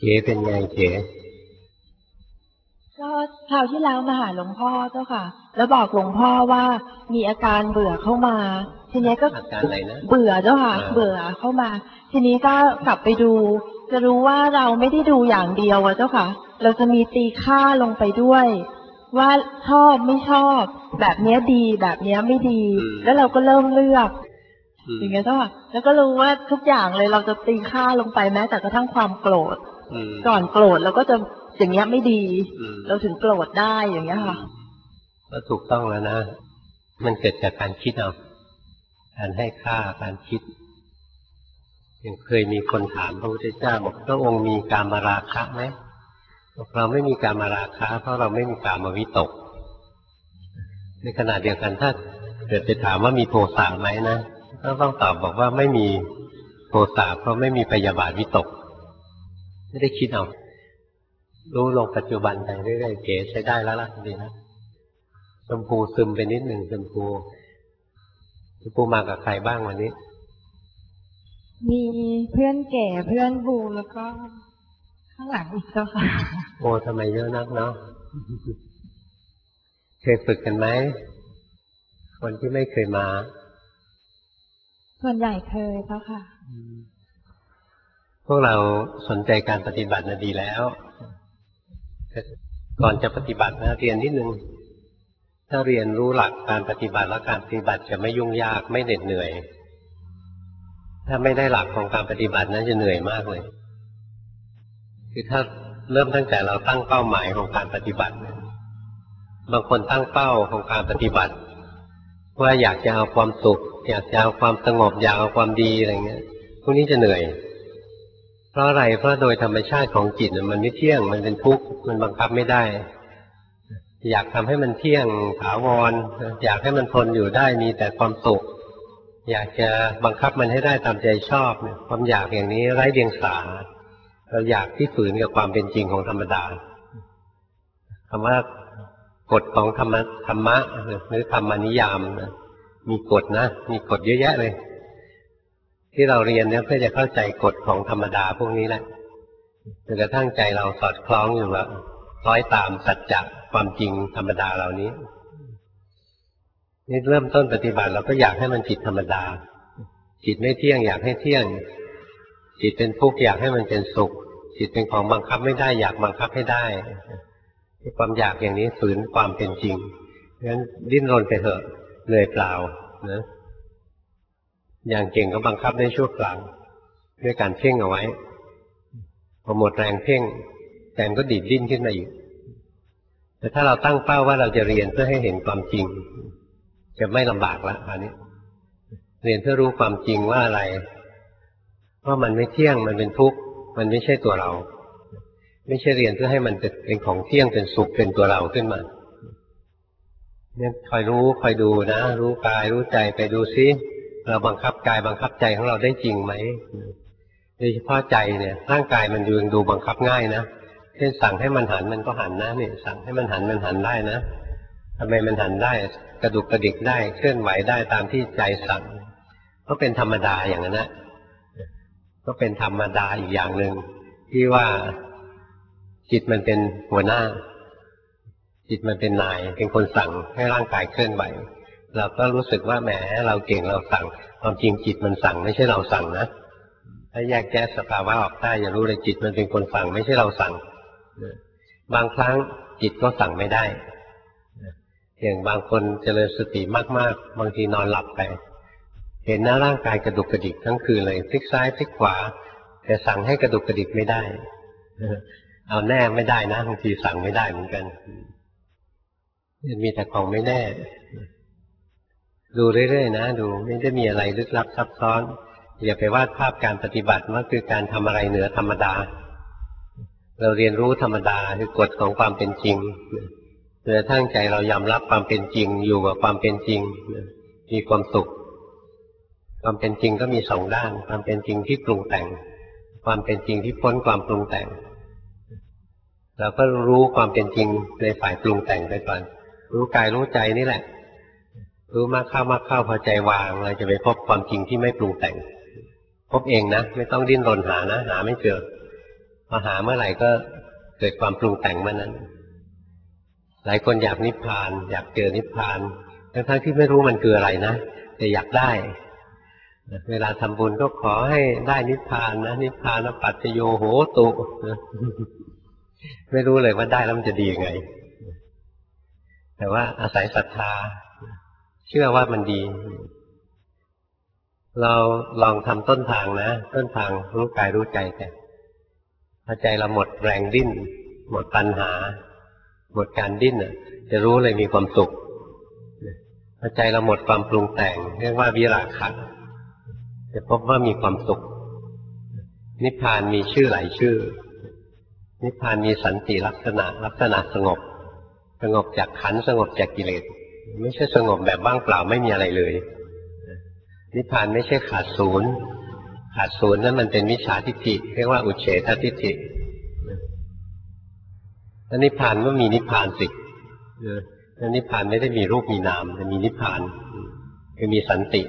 เก๋เป็นไงเก๋ก็คราวที่แล้วมาหาหลวงพ่อเจ้าค่ะแล้วบอกหลวงพ่อว่ามีอาการเบื่อเข้ามาทีนี้ก็อาการอะไรนะเบื่อเจ้าค่ะเบื่อเข้ามาทีนี้ก็กลับไปดูจะรู้ว่าเราไม่ได้ดูอย่างเดียวอะเจ้าค่ะเราจะมีตีค่าลงไปด้วยว่าชอบไม่ชอบแบบเนี้ยดีแบบเนี้ยไม่ดีแล้วเราก็เริ่มเลือกอย่างเงี้ยเจ้าค่ะแล้วก็รู้ว่าทุกอย่างเลยเราจะตีค่าลงไปแม้แต่กระทั่งความโกรธก่อนโกรธเราก็จะอย่างเงี้ยไม่ดีเราถึงโกรธได้อย่างเงี้ยค่ะก็ถูกต้องแล้วนะมันเกิดจากการคิดเอาการให้ค่าการคิดยังเคยมีคนถามพระพุทธเจ้าบอกพระองค์มีกามราคะไหมบอกเราไม่มีกามราคะเพราะเราไม่มีกามวิตกในขณะเดียวกันถ้าเกิดไปถามว่ามีโทสะไหมนะก็ต้องตอบบอกว่าไม่มีโทสะเพราะไม่มีพยาบาทวิตกไม่ได้คิดเอารู้ลงปัจจุบันไปเรื่อยๆเก๋ใช้ได้แล้วล่ะดีนะชมพูซึมไปนิดหนึ่งชมพูมากับใครบ้างวันนี้มีเพื่อนแก่เพื่อนบูแล้วก็ข้างหลังอีกเจ้าค่ะโอ้ทำไมเยอะนักเนาะเคยฝึกกันไหมคนที่ไม่เคยมาส่วนใหญ่เคยเจ้าค่ะพวกเราสนใจการปฏิบัตินะดีแล้วก่อนจะปฏิบัตินะเรียนนิดนึงถ้าเรียนรู้หลักการปฏิบัติแล้วการปฏิบัติจะไม่ยุ่งยากไม่เหน็ดเหนื่อยถ้าไม่ได้หลักของการปฏิบัตินั้นจะเหนื่อยมากเลยคือถ้าเริ่มตั้งแต่เราตั้งเป้าหมายของการปฏิบัติบางคนตั้งเป้าของการปฏิบัติว่าอยากจะเอาความสุขอยากจะเอาความสงบอยากเอาความดีอะไรเงี้ยพวกนี้จะเหนื่อยเพราะอะไรเพราะโดยธรรมชาติของจิตมันไม่เที่ยงมันเป็นทุกข์มันบังคับไม่ได้อยากทำให้มันเที่ยงถาวรอยากให้มันทนอยู่ได้มีแต่ความสุขอยากจะบังคับมันให้ได้ตามใจชอบเนี่ยความอยากอย่างนี้ไร้เดียงสาเราอยากที่ฝืนกับความเป็นจริงของธรรมดาคำว่ากฎของธรรมะหรือธรรมนิยามมีกฎนะมีกฎเยอะแยะเลยที่เราเรียนเนี่ยเพื่อจะเข้าใจกฎของธรรมดาพวกนี้แหละจนกระทั่งใจเราสอดคล้องอยู่ว่าคล้อยตามสัจจะความจริงธรรมดาเหล่านี้นี่เริ่มต้นปฏิบัติเราก็อยากให้มันจิตธรรมดาจิตไม่เที่ยงอยากให้เที่ยงจิตเป็นทุกข์อยากให้มันเป็นสุขจิตเป็นของบังคับไม่ได้อยากบังคับให้ได้ความอยากอย่างนี้ฝืนความเป็นจริงงั้นดิ้นรนไปเถอะเหนื่อยเปล่านะอย่างเก่งก็บังคับได้ชั่วคราวด้วยการเพ่งเอาไว้พอหมดแรงเพ่งใจมันก็ดีดดิ้นขึ้นมาอีกแต่ถ้าเราตั้งเป้าว่าเราจะเรียนเพื่อให้เห็นความจริงจะไม่ลำบากละอันนี้เรียนเพื่อรู้ความจริงว่าอะไรว่ามันไม่เที่ยงมันเป็นทุกข์มันไม่ใช่ตัวเราไม่ใช่เรียนเพื่อให้มันเป็นของเที่ยงเป็นสุขเป็นตัวเราขึ้นมาเนี่ยคอยรู้คอยดูนะรู้กายรู้ใจไปดูซิเราบังคับกายบังคับใจของเราได้จริงไหมโดยเฉพาะใจเนี่ยร่างกายมันดูบังคับง่ายนะเช่นสั่งให้มันหันมันก็หันนะเนี่ยสั่งให้มันหันได้นะทำไมมันหันได้กระดุกกระดิกได้เคลื่อนไหวได้ตามที่ใจสั่งก็เป็นธรรมดาอย่างนั้นนะก็เป็นธรรมดาอีกอย่างหนึ่งที่ว่าจิตมันเป็นหัวหน้าจิตมันเป็นนายเป็นคนสั่งให้ร่างกายเคลื่อนไหวเราก็รู้สึกว่าแหมเราเก่งเราสั่งความจริงจิตมันสั่งไม่ใช่เราสั่งนะถ้าแยกแยะสภาวะออกได้อย่ารู้เลยจิตมันเป็นคนสั่งไม่ใช่เราสั่งบางครั้งจิตก็สั่งไม่ได้อย่างบางคนเจริญสติมากๆบางทีนอนหลับไปเห็นหน้าร่างกายกระดุกกระดิกทั้งคืนเลยพลิกซ้ายพลิกขวาแต่สั่งให้กระดุกกระดิกไม่ได้เอาแน่ไม่ได้นะบางทีสั่งไม่ได้เหมือนกันมีแต่ของไม่แน่ดูเรื่อยๆนะดูไม่ได้มีอะไรลึกลับซับซ้อนอย่าไปวาดภาพการปฏิบัติว่าคือการทำอะไรเหนือธรรมดาเราเรียนรู้ธรรมดาคือกฎของความเป็นจริงเพื่อทั้งใจเรายอมรับความเป็นจริงอยู่กับความเป็นจริงมีความสุขความเป็นจริงก็มีสองด้านความเป็นจริงที่ปรุงแต่งความเป็นจริงที่พ้นความปรุงแต่งเราก็รู้ความเป็นจริงในฝ่ายปรุงแต่งไปก่อนรู้กายรู้ใจนี่แหละรู้มากเข้าพอใจวางเราจะไปพบความจริงที่ไม่ปรุงแต่งพบเองนะไม่ต้องดิ้นรนหานะหาไม่เจอพอหาเมื่อไหร่ก็เกิดความปรุงแต่งเมื่อนั้นหลายคนอยากนิพพานอยากเจอนิพพานทั้งที่ไม่รู้มันคืออะไรนะแต่อยากได้เวลาทำบุญก็ขอให้ได้นิพพานนะนิพพานปัจจโยโหตุไม่รู้เลยว่าได้แล้วมันจะดียังไงแต่ว่าอาศัยศรัทธาเชื่อว่ามันดีเราลองทำต้นทางนะต้นทางรู้กายรู้ใจแต่พอใจเราหมดแรงดิ้นหมดตัณหาหมดการดิ้นจะรู้เลยมีความสุขพอใจเราหมดความปรุงแต่งเรียกว่าวิราคะจะพบว่ามีความสุขนิพพานมีชื่อหลายชื่อนิพพานมีสันติลักษณะสงบสงบจากขันธ์สงบจากกิเลสไม่ใช่สงบแบบว่างเปล่าไม่มีอะไรเลยนิพพานไม่ใช่ขาดศูนย์นั้นมันเป็นมิจฉาทิฏฐิเรียกว่าอุเฉททิฏฐิแล้วนิพพานก็มีนิพพานสิแล้วนิพพานไม่ได้มีรูปมีนามแต่มีนิพพานคือมีสันติ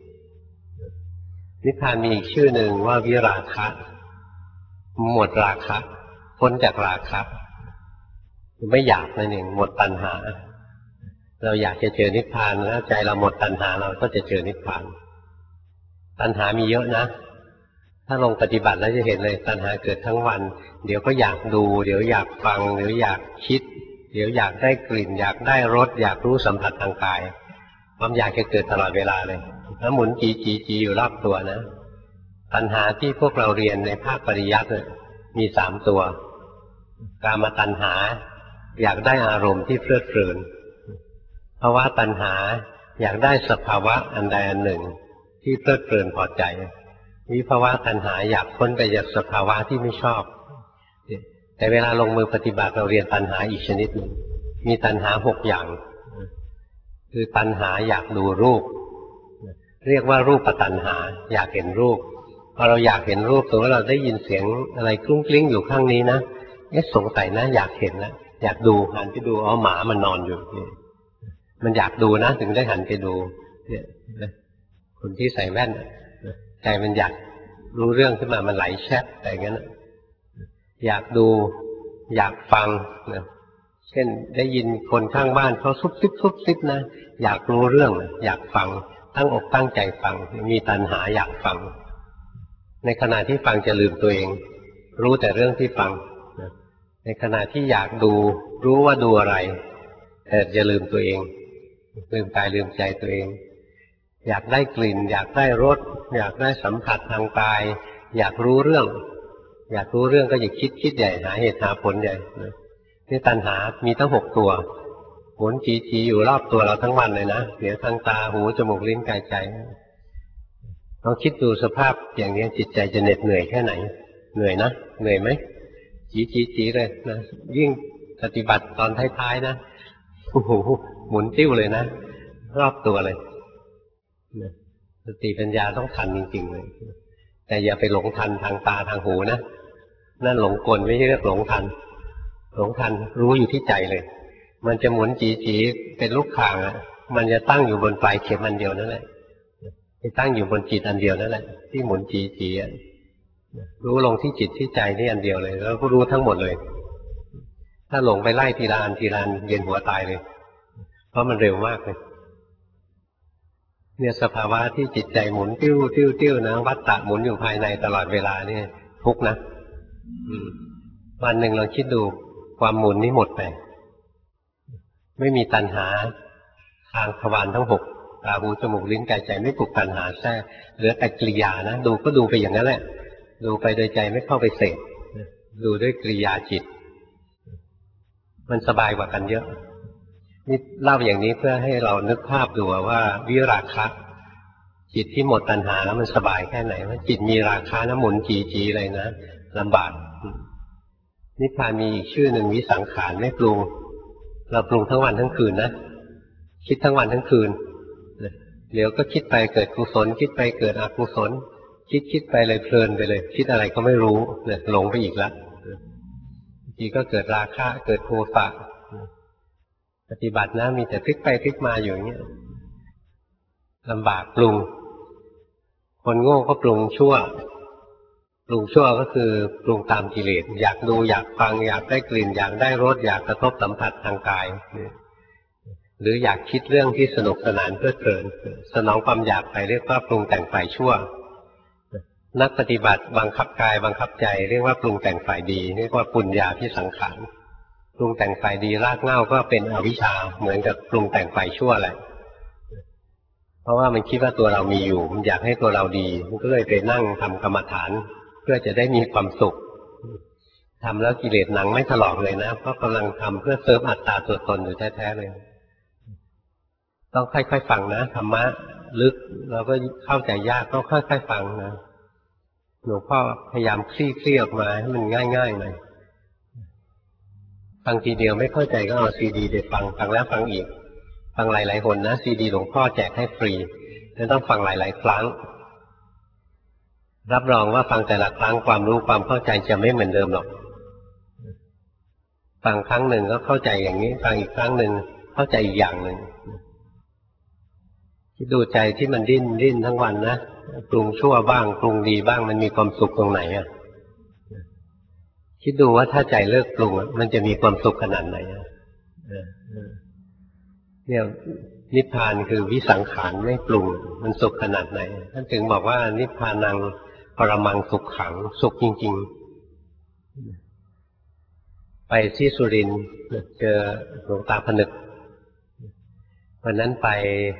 นิพพานมีอีกชื่อหนึ่งว่าวิราคะหมดราคะพ้นจากราคะไม่อยากนั่นเองหมดตัณหาเราอยากจะเจอนิพพานแล้วใจเราหมดตัณหาเราก็จะเจอนิพพานตัณหามีเยอะนะถ้าลงปฏิบัติแล้วจะเห็นเลยตัณหาเกิดทั้งวันเดี๋ยวก็อยากดูเดี๋ยวอยากฟังเดี๋ยวอยากคิดเดี๋ยวอยากได้กลิ่นอยากได้รสอยากรู้สัมผัสทางกายความอยากจะเกิดตลอดเวลาเลยแล้วหมุนจีอยู่รอบตัวนะตัณหาที่พวกเราเรียนในภาคปริยัติมี3ตัวกามตัณหาอยากได้อารมณ์ที่เพลิดเพลินภาวะตัณหาอยากได้สภาวะอันใดอันหนึ่งที่เพลิดเพลินพอใจวิภาวะตัณหาอยากพ้นไปจากสภาวะที่ไม่ชอบแต่เวลาลงมือปฏิบัติเราเรียนตัณหาอีกชนิดหนึ่งมีตัณหา6อย่างคือตัณหาอยากดูรูปเรียกว่ารูปตัณหาอยากเห็นรูปพอเราอยากเห็นรูปสมมติเราได้ยินเสียงอะไรกรุ้งกลิ้งอยู่ข้างนี้นะสงสัยนะอยากเห็นนะอยากดูหันไปดูหมามันนอนอยู่มันอยากดูนะถึงได้หันไปดูเนี่ยคนที่ใส่แว่นใจมันอยากรู้เรื่องขึ้นมามันไหลแชทอะไรอย่างนั้นอยากดูอยากฟังนะเช่นได้ยินคนข้างบ้านเขาซุบซิบนะอยากรู้เรื่องอยากฟังตั้งอกตั้งใจฟังมีตัณหาอยากฟังในขณะที่ฟังจะลืมตัวเองรู้แต่เรื่องที่ฟังในขณะที่อยากดูรู้ว่าดูอะไรแต่จะลืมตัวเองลืมกายลืมใจตัวเองอยากได้กลิ่นอยากได้รสอยากได้สัมผัสทางกายอยากรู้เรื่องก็อย่าคิดใหญ่หาเหตุหาผลใหญ่นี่ตัณหามีทั้ง6ตัวหมุนจีอยู่รอบตัวเราทั้งวันเลยนะเสียทางตาหูจมูกลิ้นกายใจลองคิดดูสภาพอย่างนี้จิตใจจะเหน็ดเหนื่อยแค่ไหนเหนื่อยนะเหนื่อยไหมจีเลยนะยิ่งปฏิบัติตอนท้ายๆนะโอ้โหหมุนติ้วเลยนะรอบตัวเลยสติปัญญาต้องทันจริงๆเลยแต่อย่าไปหลงทันทางตาทางหูนะนั่นหลงกลไม่ใช่เรียกหลงทันรู้อยู่ที่ใจเลยมันจะหมุนจีเป็นลูกข่างมันจะตั้งอยู่บนปลายเข็มอันเดียวนั่นแหละจะตั้งอยู่บนจิตอันเดียวนั่นแหละที่หมุนจีรู้ลงที่จิตที่ใจนี่อันเดียวเลยแล้วก็รู้ทั้งหมดเลยถ้าหลงไปไล่ทีละอันเย็นหัวตายเลยเพราะมันเร็วมากเลยเนี่ยสภาวะที่จิตใจหมุนติ้วนะวัฏฏะหมุนอยู่ภายในตลอดเวลาเนี่ยทุกข์นะวันหนึ่งเราคิดดูความหมุนนี้หมดไปไม่มีตัณหาทางทวารทั้ง6ตาหูจมูกลิ้นกายใจไม่ถูกตัณหาแทรกเหลือแต่กิริยานะดูก็ดูไปอย่างนั้นแหละดูไปโดยใจไม่เข้าไปเสพดูด้วยกิริยาจิตมันสบายกว่ากันเยอะนี่เล่าอย่างนี้เพื่อให้เรานึกภาพดูว่าวิราคะจิตที่หมดตัณหาแล้วมันสบายแค่ไหนว่าจิตมีราคะนะหมุนจีเลยนะลำบากนิพพานมีอีกชื่อหนึ่งวิสังขารไม่ปรุงเราปรุงทั้งวันทั้งคืนนะคิดทั้งวันทั้งคืนเดี๋ยวก็คิดไปเกิดกุศลคิดไปเกิดอกุศลคิดไปเลยเพลินไปเลยคิดอะไรก็ไม่รู้เนี่ยหลงไปอีกแล้วทีก็เกิดราคะเกิดโทสะปฏิบัตินะมีแต่พลิกไปพลิกมาอยู่อย่างเงี้ยลำบากปรุงคนโง่ก็ปรุงชั่วปรุงชั่วก็คือปรุงตามกิเลสอยากดูอยากฟังอยากได้กลิ่นอยากได้รสอยากกระทบสัมผัสทางกายหรืออยากคิดเรื่องที่สนุกสนานเพลิดเพลินสนองความอยากไปเรียกว่าปรุงแต่งฝ่ายชั่วนักปฏิบัติบังคับกายบังคับใจเรียกว่าปรุงแต่งฝ่ายดีเรียกว่าปุญญาภิสังขารปรุงแต่งฝ่ายดีรากเหง้าก็เป็นอวิชชาเหมือนกับปรุงแต่งฝ่ายชั่วแหละเพราะว่ามันคิดว่าตัวเรามีอยู่มันอยากให้ตัวเราดีมันก็เลยไปนั่งทำกรรมฐานเพื่อจะได้มีความสุขทำแล้วกิเลสหนังไม่ถลอกเลยนะเพราะกำลังทำเพื่อเสริมอัตตาตัวตนอยู่แท้ๆเลยต้องค่อยๆฟังนะธรรมะลึกเราก็เข้าใจยากต้องค่อยๆฟังนะหลวงพ่อพยายามคลี่ออกมาให้มันง่ายๆหน่อยฟังทีเดียวไม่เข้าใจก็เอาซีดีไปฟังแล้วฟังอีกฟังหลายๆหนนะซีดีหลวงพ่อแจกให้ฟรีแล้วต้องฟังหลายๆครั้งรับรองว่าฟังแต่ละครั้งความรู้ความเข้าใจจะไม่เหมือนเดิมหรอกฟังครั้งหนึ่งก็เข้าใจอย่างนี้ฟังอีกครั้งหนึ่งเข้าใจอีกอย่างหนึ่งคิดดูใจที่มันดิ้นทั้งวันนะปรุงชั่วบ้างปรุงดีบ้างมันมีความสุขตรงไหนอ่ะคิดดูว่าถ้าใจเลิกปรุงมันจะมีความสุขขนาดไหนเนี่ยนิพพานคือวิสังขารไม่ปรุงมันสุขขนาดไหนท่านถึงบอกว่านิพพานังปรมังสุขขังสุขจริงๆไปที่สุรินทร์เจอหลวงตาผนึกวันนั้นไป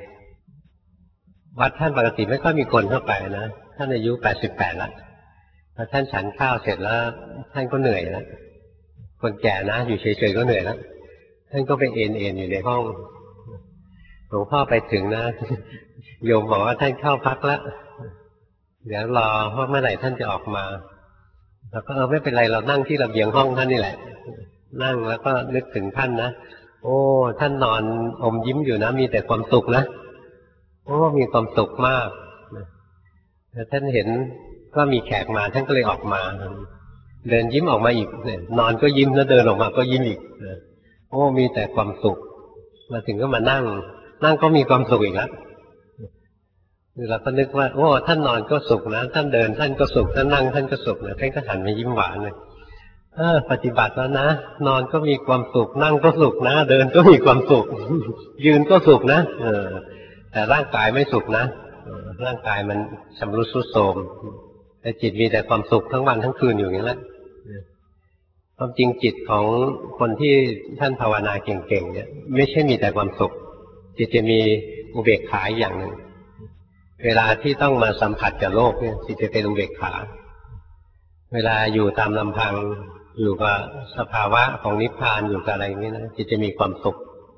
วัดท่านปกติไม่ค่อยมีคนเข้าไปนะท่านอายุ88แล้วพอท่านฉันข้าวเสร็จแล้วท่านก็เหนื่อยแล้วคนแก่นะอยู่เฉยๆก็เหนื่อยแล้วท่านก็ไปเอนอยู่ในห้องหลวงพ่อไปถึงนะโยมบอกว่าท่านเข้าพักแล้วเดี๋ยวรอว่าเมื่อไหร่ท่านจะออกมาแล้วก็ไม่เป็นไรเรานั่งที่ระเบียงห้องท่านนี่แหละนั่งแล้วก็นึกถึงท่านนะโอ้ท่านนอนอมยิ้มอยู่นะมีแต่ความสุขนะโอ้มีความสุขมากแต่ท่านเห็นก็มีแขกมาท่านก็เลยออกมาเดินยิ้มออกมาอีกนอนก็ยิ้มแล้วเดินออกมาก็ยิ้มอีกโอ้มีแต่ความสุขมาถึงก็มานั่งก็มีความสุขอีกแล้วเราก็นึกว่าโอ้ท่านนอนก็สุขนะท่านเดินท่านก็สุขท่านนั่งท่านก็สุขนะท่านก็หันมายิ้มหวานเลยปฏิบัติแล้วนะนอนก็มีความสุขนั่งก็สุขนะเดินก็มีความสุขยืนก็สุขนะแต่ร่างกายไม่สุขนะร่างกายมันชำรุดทรุดโทรมแต่จิตมีแต่ความสุขทั้งวันทั้งคืนอยู่อย่างนี้แหละความจริงจิตของคนที่ท่านภาวนาเก่งๆเนี่ยไม่ใช่มีแต่ความสุขจิตจะมีอุเบกขาอย่างหนึ่งเวลาที่ต้องมาสัมผัสกับโลกเนี่ยจิตจะเป็นอุเบกขาเวลาอยู่ตามลำพังอยู่กับสภาวะของนิพพานอยู่กับอะไรนี้นะจิตจะมีความสุข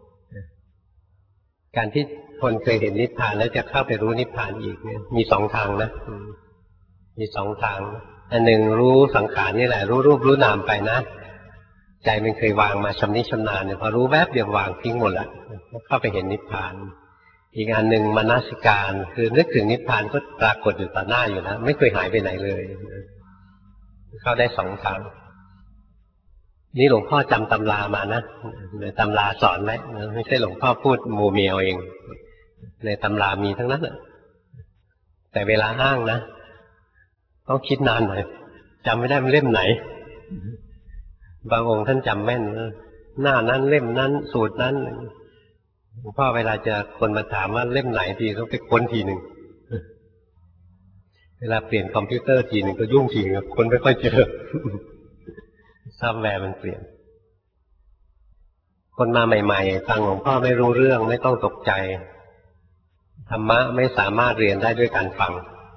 การที่คนเคยเห็นนิพพานแล้วจะเข้าไปรู้นิพพานอีกเนี่ยมีสองทางนะมีสองทางอันหนึ่งรู้สังขารนี่แหละรู้รูปรู้นามไปนะใจมันเคยวางมาชำนิชำนาญเนี่ยพอรู้แวบเดียววางทิ้งหมดละเข้าไปเห็นนิพพานอีกอันหนึ่งมนสิการคือนึกถึงนิพพานก็ปรากฏอยู่ต่อหน้าอยู่นะไม่เคยหายไปไหนเลยเข้าได้สองทางนี่หลวงพ่อจำตำรามานะในตำราสอนไว้ไม่ใช่หลวงพ่อพูดโมเมียวเองในตำรามีทั้งนั้นแต่เวลาอ้างนะต้องคิดนานหน่อยจำไม่ได้มันเล่มไหนบางองค์ท่านจำแม่นหน้านั้นเล่มนั้นสูตรนั้นหลวงพ่อเวลาจะคนมาถามว่าเล่มไหนทีต้องไปค้นทีหนึ่งเวลาเปลี่ยนคอมพิวเตอร์ทีหนึ่งก็ยุ่งทีครับคนไม่ค่อยเจอซอฟต์แวร์มันเปลี่ยนคนมาใหม่ๆฟังหลวงพ่อไม่รู้เรื่องไม่ต้องตกใจธรรมะไม่สามารถเรียนได้ด้วยการฟัง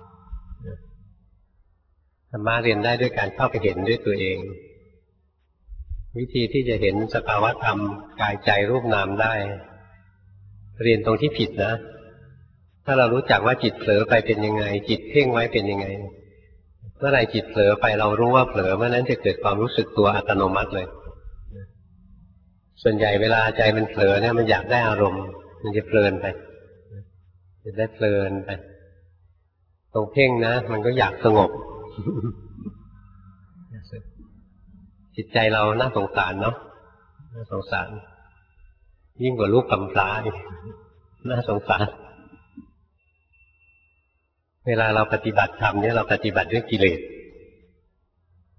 ธรรมะเรียนได้ด้วยการเข้าไปเห็นด้วยตัวเองวิธีที่จะเห็นสภาวะธรรมกายใจรูปนามได้เรียนตรงที่ผิดนะถ้าเรารู้จักว่าจิตเผลอไปเป็นยังไงจิตเพ่งไว้เป็นยังไงเมื่อไรจิตเผลอไปเรารู้ว่าเผลอเมื่อนั้นจะเกิดความรู้สึกตัวอัตโนมัติเลยส่วนใหญ่เวลาใจมันเผลอเนี่ยมันอยากได้อารมณ์มันจะเพลินไปจะได้เพลินไปตรงเพ่งนะมันก็อยากสงบจิตใจเราน่าสงสารเนาะน่าสงสารยิ่งกว่าลูกกำพร้าอีกน่าสงสารเวลาเราปฏิบัติธรรมเนี่ยเราปฏิบัติด้วยกิเลส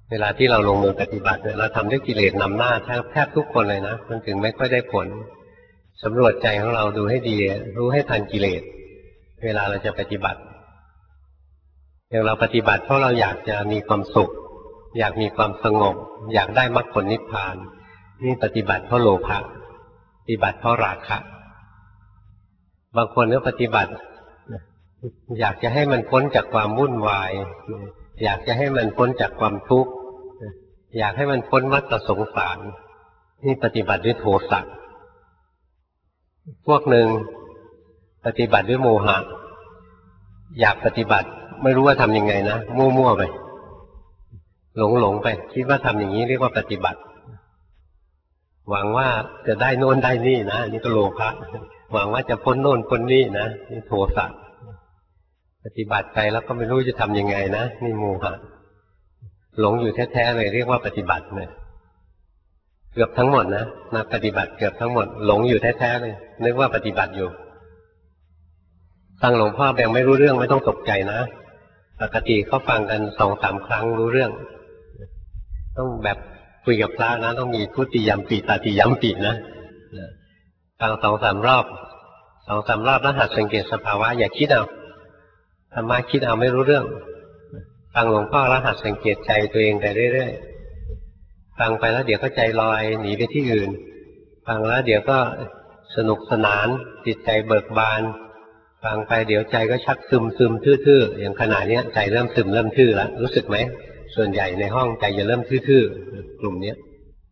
เวลาที่เราลงมือปฏิบัติเนี่ยเราทำด้วยกิเลสนำหน้าแทบทุกคนเลยนะมันถึงไม่ค่อยได้ผลสำรวจใจของเราดูให้ดีรู้ให้ทันกิเลสเวลาเราจะปฏิบัติอย่างเราปฏิบัติเพราะเราอยากจะมีความสุขอยากมีความสงบอยากได้มรรคผลนิพพานนี่ปฏิบัติเพราะโลภะปฏิบัติเพราะราคะบางคนก็ปฏิบัติอยากจะให้มันพ้นจากความวุ่นวายอยากจะให้มันพ้นจากความทุกข์อยากให้มันพ้นวัฏสงสารนี่ปฏิบัติด้วยโทสะพวกหนึ่งปฏิบัติด้วยโมหะอยากปฏิบัติไม่รู้ว่าทำยังไงนะมั่วๆไปหลงไปคิดว่าทำอย่างนี้เรียกว่าปฏิบัติหวังว่าจะได้โน่นได้นี่นะนี่ก็โลภะหวังว่าจะพ้นโน่นพ้นนี่นะนี่โทสะปฏิบัติไปแล้วก็ไม่รู้จะทำยังไงนะนี่โมหะหลงอยู่แท้ๆเลยเรียกว่าปฏิบัติเลยเกือบทั้งหมดนะมาปฏิบัติเกือบทั้งหมดหลงอยู่แท้ๆเลยนึกว่าปฏิบัติอยู่ฟังหลวงพ่อแบ่งไม่รู้เรื่องไม่ต้องตกใจนะปกติเขาฟังกัน2-3 ครั้งรู้เรื่องต้องแบบคุยกับพระนะต้องมีทุติยัมปิตติยัมปินะฟัง2-3 รอบ2-3 รอบแล้วหัดสังเกตสภาวะอย่าคิดเอาธรรมะคิดเอาไม่รู้เรื่องฟังหลวงพ่อแล้วหัดสังเกตใจตัวเองไปเรื่อยๆฟังไปแล้วเดี๋ยวก็ใจลอยหนีไปที่อื่นฟังแล้วเดี๋ยวก็สนุกสนานจิตใจเบิกบานฟังไปเดี๋ยวใจก็ชักซึมทื่อๆอย่างขณะนี้ใจเริ่มซึมเริ่มทื่อแล้วรู้สึกไหมส่วนใหญ่ในห้องใจจะเริ่มทื่อๆกลุ่มนี้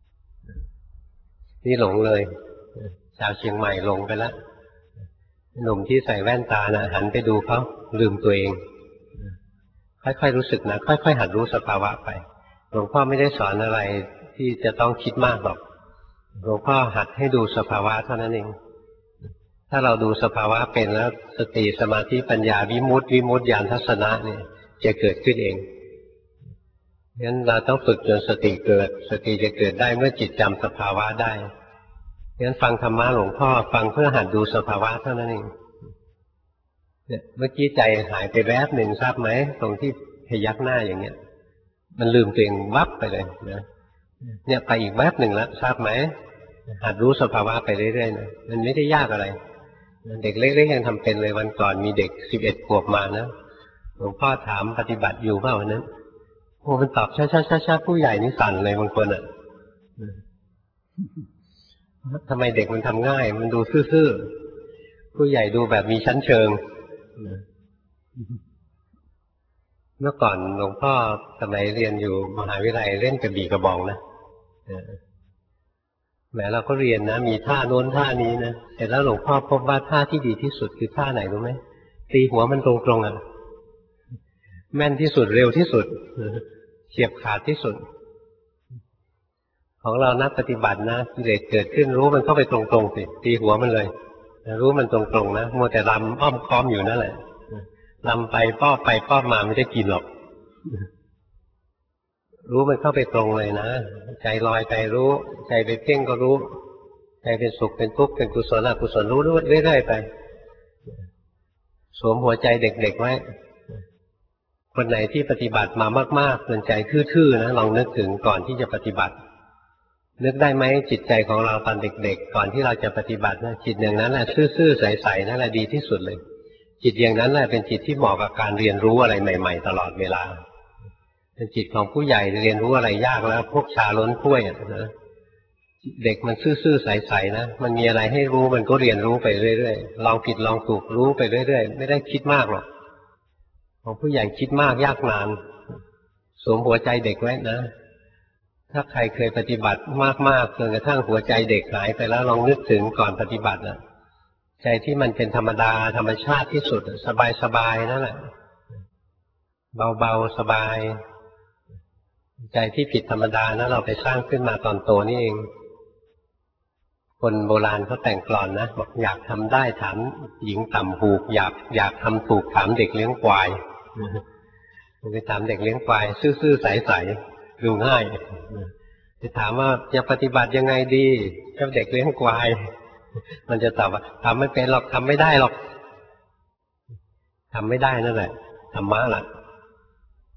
นี่หลงเลยชาวเชียงใหม่หลงไปแล้วหนุ่มที่ใส่แว่นตานะหันไปดูเขาลืมตัวเองค่อยๆรู้สึกนะค่อยๆหัดรู้สภาวะไปหลวงพ่อไม่ได้สอนอะไรที่จะต้องคิดมากหรอกหลวงพ่อหัดให้ดูสภาวะเท่านั้นเองถ้าเราดูสภาวะเป็นแล้วสติสมาธิปัญญาวิมุตติญาณทัศนะเนี่ยจะเกิดขึ้นเองงั้นเราต้องฝึกจนสติเกิดสติจะเกิดได้เมื่อจิตจำสภาวะได้งั้นฟังธรรมะหลวงพ่อฟังเพื่อหัดดูสภาวะเท่านั้นเองเนี่ยเมื่อกี้ใจหายไปแวบหนึ่งทราบไหมตรงที่พยักหน้าอย่างเงี้ยมันลืมตัวเองวับไปเลยนะเนี่ยไปอีกแวบหนึ่งแล้วทราบไหมหัดรู้สภาวะไปเรื่อยๆนะมันไม่ได้ยากอะไรเด็กเล็กๆยังทำเป็นเลยวันก่อนมีเด็ก11 ขวบมานะหลวงพ่อถามปฏิบัติอยู่เปล่าวันนั้นโอ้มันตอบช้าๆผู้ใหญ่นี่สั่นเลยบางคนอ่ะทำไมเด็กมันทำง่ายมันดูซื่อๆผู้ใหญ่ดูแบบมีชั้นเชิงเมื่อก่อนหลวงพ่อสมัยเรียนอยู่มหาวิทยาลัยเล่นกระบี่กระบองนะแม้เราก็เรียนนะมีท่าโน้นท่านี้นะแต่แล้วหลวงพ่อพบว่าท่าที่ดีที่สุดคือท่าไหนรู้ไหมตีหัวมันตรงๆอ่ะแม่นที่สุดเร็วที่สุดเฉียบขาดที่สุดของเรานักปฏิบัตินะกิเลสเกิดขึ้นรู้มันเข้าไปตรงๆสิตีหัวมันเลยรู้มันตรงๆนะมัวแต่ลำอ้อมค้อมอยู่นั่นแหละลำไปป้อไปป้อมาไม่ได้กินหรอกรู้มันเข้าไปตรงเลยนะใจลอยไปรู้ใจไปเพ่งก็รู้ใจเป็นสุขเป็นทุกข์เป็นกุศลอกุศลรู้เรื่อยๆไปสวมหัวใจเด็กๆไว้คนไหนที่ปฏิบัติมามากๆจนใจทื่อๆนะลองนึกถึงก่อนที่จะปฏิบัตินึกได้ไหมจิตใจของเราตอนเด็กๆก่อนที่เราจะปฏิบัตินะจิตอย่างนั้นแหละซื่อๆใสๆนั่นแหละดีที่สุดเลยจิตอย่างนั้นแหละเป็นจิตที่เหมาะกับการเรียนรู้อะไรใหม่ๆตลอดเวลาเป็นจิตของผู้ใหญ่เรียนรู้อะไรยากแล้วพวกชาล้นถ้วยนะเด็กมันซื่อๆใสๆนะมันมีอะไรให้รู้มันก็เรียนรู้ไปเรื่อยๆลองผิดลองถูกรู้ไปเรื่อยๆไม่ได้คิดมากหรอกของผู้ใหญ่คิดมากยากนานสวมหัวใจเด็กไว้นะถ้าใครเคยปฏิบัติมากๆจนกระทั่งหัวใจเด็กหายไปแล้วลองนึกถึงก่อนปฏิบัตินะใจที่มันเป็นธรรมดาธรรมชาติที่สุดสบายๆนั่นแหละเบาๆสบายใจที่ผิดธรรมดานะเราไปสร้างขึ้นมาตอนโตนี่เองคนโบราณเขาแต่งกลอนนะบอกอยากทำได้ถามหญิงต่ำหูกอยากทำถูกถามเด็กเลี้ยงควายไปถามเด็กเลี้ยงควายซื่อๆใสๆดูง่ายจะถามว่าจะปฏิบัติยังไงดีกับเด็กเลี้ยงควายมันจะตอบว่าทำไม่เป็นหรอกทำไม่ได้หรอกทำไม่ได้นั่นแหละธรรมะล่ะ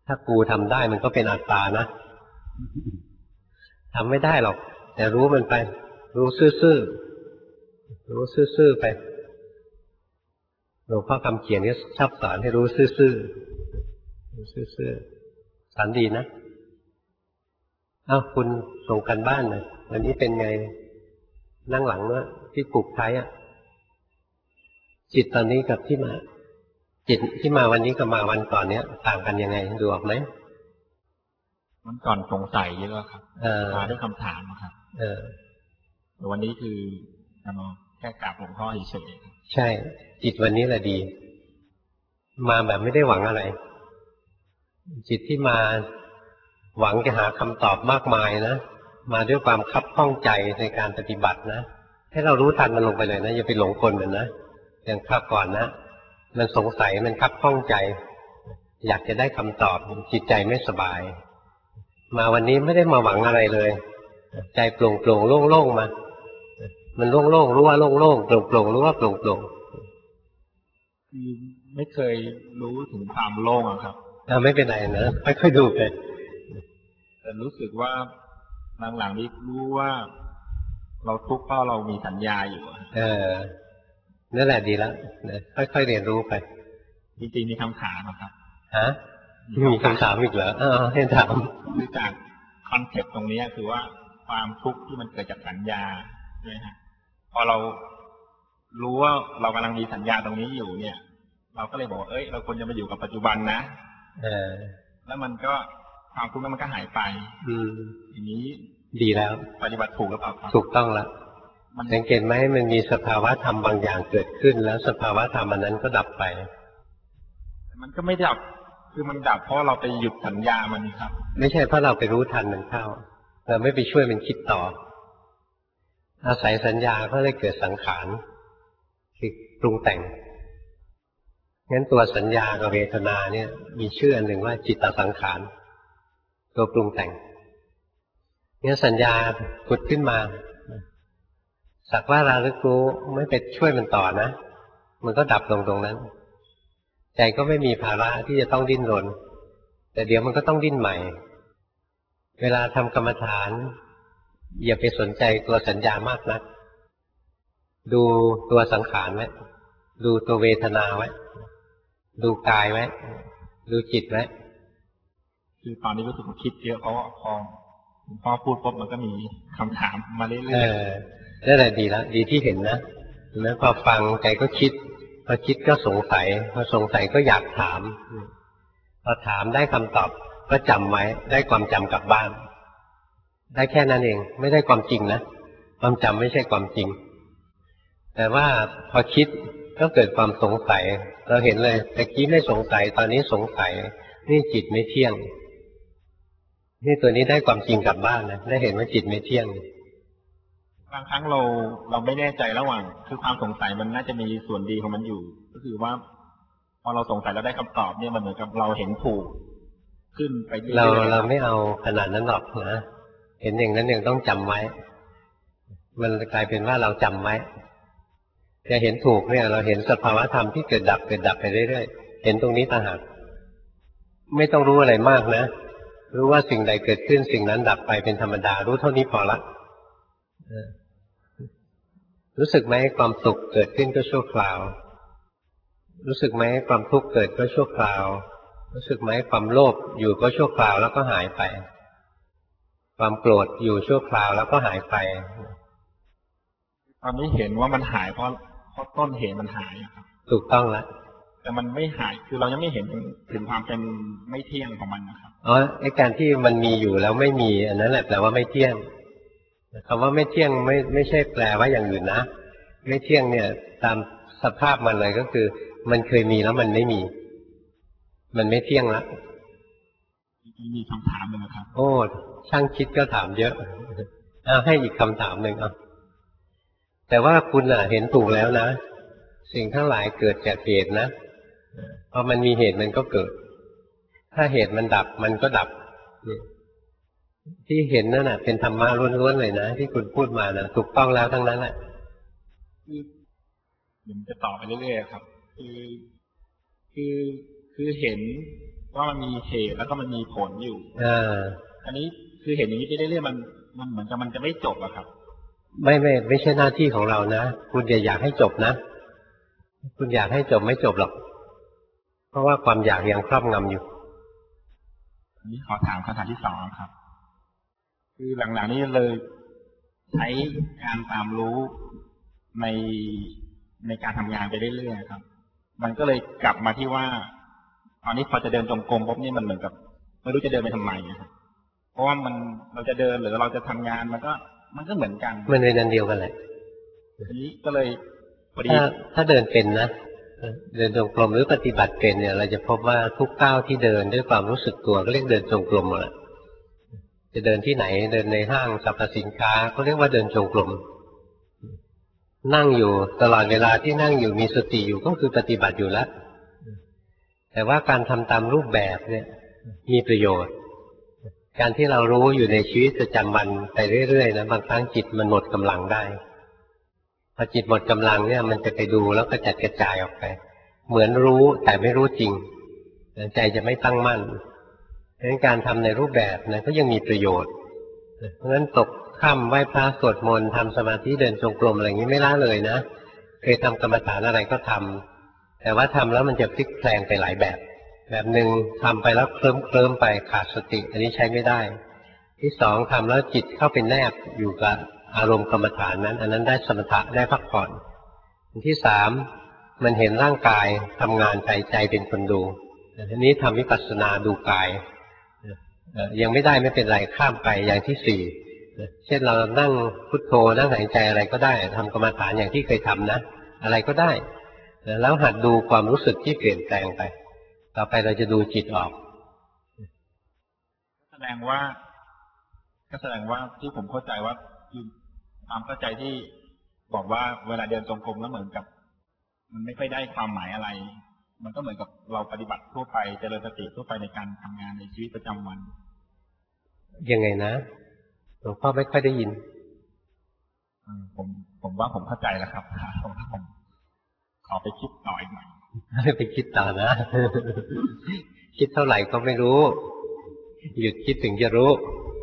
ถ้ากูทำได้มันก็เป็นอัตตานะทำไม่ได้หรอกแต่รู้มันไปรู้ซื่อๆรู้ซื่อๆไปหลวงพ่อคำเขียนนี่ชอบสอนให้รู้ซื่อๆรู้ซื่อๆสอนดีนะอ้าวคุณส่งกันบ้านหน่อยวันนี้เป็นไงนั่งหลังเนอะที่ปลูกไทยจิตตอนนี้กับที่มาจิตที่มาวันนี้กับมาวันก่อนเนี้ยต่างกันยังไงดูออกไหมวันก่อนสงสัยเยอะครับมาด้วยคำถามครับแต่วันนี้คือแค่กราบหลวงพ่อเฉยๆใช่จิตวันนี้แหละดีมาแบบไม่ได้หวังอะไรจิตที่มาหวังจะหาคำตอบมากมายนะมาด้วยความคับข้องใจในการปฏิบัตินะให้เรารู้ทันมันลงไปเลยนะอย่าไปหลงกลมันนะอย่างข้าก่อนนะมันสงสัยมันคับข้องใจอยากจะได้คำตอบจิตใจไม่สบายมาวันนี้ไม่ได้มาหวังอะไรเลยใจโปร่งโปร่งโล่งโล่งมามันโล่งโล่งรู้ว่าโล่งโล่งโปร่งโปร่งรู้ว่าโปร่งโปร่งคือไม่เคยรู้ถึงความโล่งอะครับไม่เป็นไรนะค่อยๆดูไปแต่รู้สึกว่าหลังๆนี้รู้ว่าเราทุกข์เพราะเรามีสัญญาอยู่นั่นแหละดีแล้วค่อยๆเรียนรู้ไปจริงๆมีคำถามครับฮะมีคำถามอีกเหรอให้ถามคือจากคอนเซ็ปต์ตรงนี้คือว่าความทุกข์ที่มันเกิดจากสัญญาใช่ไหมฮะพอเรารู้ว่าเรากำลังมีสัญญาตรงนี้อยู่เนี่ยเราก็เลยบอกเอ้ยเราควรจะมาอยู่กับปัจจุบันนะแล้วมันก็ความทุกข์นั้นมันก็หายไปอย่างนี้ดีแล้วปฏิบัติถูกหรือเปล่าถูกต้องแล้วสังเกตไหมมันมีสภาวะธรรมบางอย่างเกิดขึ้นแล้วสภาวะธรรมอันนั้นก็ดับไปมันก็ไม่ดับคือมันดับเพราะเราไปหยุดสัญญามันครับไม่ใช่เพราะเราไปรู้ทันมันเข้าเราไม่ไปช่วยมันคิดต่ออาศัยสัญญาก็เลยเกิดสังขารคือปรุงแต่งงั้นตัวสัญญากับเวทนาเนี่ยมีชื่ออันหนึ่งว่าจิตตสังขารตัวปรุงแต่งงั้นสัญญาผุดขึ้นมาสักว่าระลึกรู้ไม่ไปช่วยมันต่อนะมันก็ดับลงตรงนั้นใจก็ไม่มีภาระที่จะต้องดิ้นรนแต่เดี๋ยวมันก็ต้องดิ้นใหม่เวลาทำกรรมฐานอย่าไปสนใจตัวสัญญามากนักดูตัวสังขารไว้ดูตัวเวทนาไว้ดูกายไว้ดูจิตไว้คือตอนนี้รู้สึกคิดเยอะเพราะว่าพอพูดปุ๊บมันก็มีคำถามมาเรื่อยๆนั่นแหละดีแล้วดีที่เห็นนะเห็นไหมพอฟังใจก็คิดพอคิดก็สงสัยพอสงสัยก็อยากถามพอถามได้คำตอบก็จำไว้ได้ความจำกลับบ้านได้แค่นั้นเองไม่ได้ความจริงนะความจำไม่ใช่ความจริงแต่ว่าพอคิดก็เกิดความสงสัยเราเห็นเลยแต่กี้ไม่สงสัยตอนนี้สงสัยนี่จิตไม่เที่ยงนี่ตัวนี้ได้ความจริงกลับบ้านนะได้เห็นว่าจิตไม่เที่ยงบางครั้งเราไม่แน่ใจระหว่างคือความสงสัยมันน่าจะมีส่วนดีของมันอยู่ก็คือว่าพอเราสงสัยแล้วได้คำตอบเนี่ยมันเหมือนกับเราเห็นถูกขึ้นไปเรื่อยๆเราไม่เอาขนาดนั้นหรอกนะเห็นอย่างนั้นยังต้องจำไว้มันกลายเป็นว่าเราจำไว้จะเห็นถูกเนี่ยเราเห็นสภาวะธรรมที่เกิดดับไปเรื่อยๆเห็นตรงนี้ต่างหากไม่ต้องรู้อะไรมากนะรู้ว่าสิ่งใดเกิดขึ้นสิ่งนั้นดับไปเป็นธรรมดารู้เท่านี้พอละรู้สึกไหมความสุขเกิดขึ้นก็ชั่วคราวรู้สึกไหมความทุกข์เกิดก็ชั่วคราวรู้สึกไหมความโลภอยู่ก็ชั่วคราวแล้วก็หายไปความโกรธอยู่ชั่วคราวแล้วก็หายไปตอนนี้เห็นว่ามันหายเพราะต้นเหตุมันหายครับถูกต้องแล้วแต่มันไม่หายคือเรายังไม่เห็นถึงความเป็นไม่เที่ยงของมันนะครับไอ้การที่มันมีอยู่แล้วไม่มีอันนั้นแหละแปลว่าไม่เที่ยงคำว่าไม่เที่ยงไม่ใช่แปลว่าอย่างอื่นนะไม่เที่ยงเนี่ยตามสภาพมันเลยก็คือมันเคยมีแล้วมันไม่มีมันไม่เที่ยงละมีคำถามหนึ่งครับโอ้ช่างคิดก็ถามเยอะให้อีกคำถามหนึ่งแต่ว่าคุณเห็นถูกแล้วนะสิ่งทั้งหลายเกิดจากเหตุนะพอมันมีเหตุมันก็เกิดถ้าเหตุมันดับมันก็ดับที่เห็นนั่นเป็นธรรมะล้วนๆเลยนะที่คุณพูดมานะถูกต้องแล้วทั้งนั้นแหละผมจะต่อไปเรื่อยๆครับคือเห็นว่ามันมีเหตุแล้วก็มันมีผลอยู่อันนี้คือเห็นอย่างนี้ไปเรื่อยๆมันเหมือนกับมันจะไม่จบอะครับไม่ใช่หน้าที่ของเรานะคุณอย่าอยากให้จบนะคุณอยากให้จบไม่จบหรอกเพราะว่าความอยากยังครอบงำอยู่อันนี้ขอถามคำถามที่สองครับคือหลังๆนี้เลยใช้การตามรู้ในการทำงานไปเรื่อยๆครับมันก็เลยกลับมาที่ว่าตอนนี้พอจะเดินจงกรมปุ๊บนี่มันเหมือนกับไม่รู้จะเดินไปทำไมครับเพราะว่าเราจะเดินหรือเราจะทำงานมันก็เหมือนกันมันเป็นอันเดียวกันแหละทีนี้ก็เลยพอดีถ้าเดินเป็นนะเดินจงกรมหรือปฏิบัติเป็นเนี่ยเราจะพบว่าทุกก้าวที่เดินด้วยความรู้สึกตัวก็เรียกเดินจงกรมหมดเลยจะเดินที่ไหนเดินในห้างสรรพสินค้าเขาเรียกว่าเดินจงกรมนั่งอยู่ตลอดเวลาที่นั่งอยู่มีสติอยู่ก็คือปฏิบัติอยู่แล้วแต่ว่าการทำตามรูปแบบเนี่ยมีประโยชน์การที่เรารู้อยู่ในชีวิตประจำวันไปเรื่อยๆนะบางครั้งจิตมันหมดกำลังได้พอจิตหมดกำลังเนี่ยมันจะไปดูแล้วก็จัดกระจายออกไปเหมือนรู้แต่ไม่รู้จริงใจจะไม่ตั้งมั่นดังนั้นการทำในรูปแบบนะก็ยังมีประโยชน์เพราะฉะนั้นตกค่ำไหว้พระสวดมนต์ทำสมาธิเดินจงกรมอะไรอย่างนี้ไม่ละเลยนะเคยทำกรรมฐานอะไรก็ทำแต่ว่าทำแล้วมันจะพลิกแปลงไปหลายแบบหนึ่งทำไปแล้วเคลิ้มไปขาดสติอันนี้ใช้ไม่ได้ที่สองทำแล้วจิตเข้าไปแนบอยู่กับอารมณ์กรรมฐานนั้นอันนั้นได้สมถะได้พักผ่อนที่สามมันเห็นร่างกายทำงานใจเป็นคนดูอันนี้ทำวิปัสสนาดูกายยังไม่ได้ไม่เป็นไรข้ามไปอย่างที่สี่เช่นเรานั่งพุทโธนั่งหายใจอะไรก็ได้ทำกรรมฐานอย่างที่เคยทำนะอะไรก็ได้แล้วหัดดูความรู้สึกที่เปลี่ยนแปลงไปต่อไปเราจะดูจิตออกแสดงว่าที่ผมเข้าใจว่าคือความเข้าใจที่บอกว่าเวลาเดินจงกรมแล้วเหมือนกับมันไม่ค่อยได้ความหมายอะไรมันก็เหมือนกับเราปฏิบัติทั่วไปเจริญสติทั่วไปในการทำงานในชีวิตประจำวันยังไงนะหลวงพ่อไม่ค่อยได้ยินผมว่าผมเข้าใจแล้วครับผมขอไปคิดต่ออีกหน่อยไปคิดต่อนะคิดเท่าไหร่ก็ไม่รู้หยุดคิดถึงจะรู้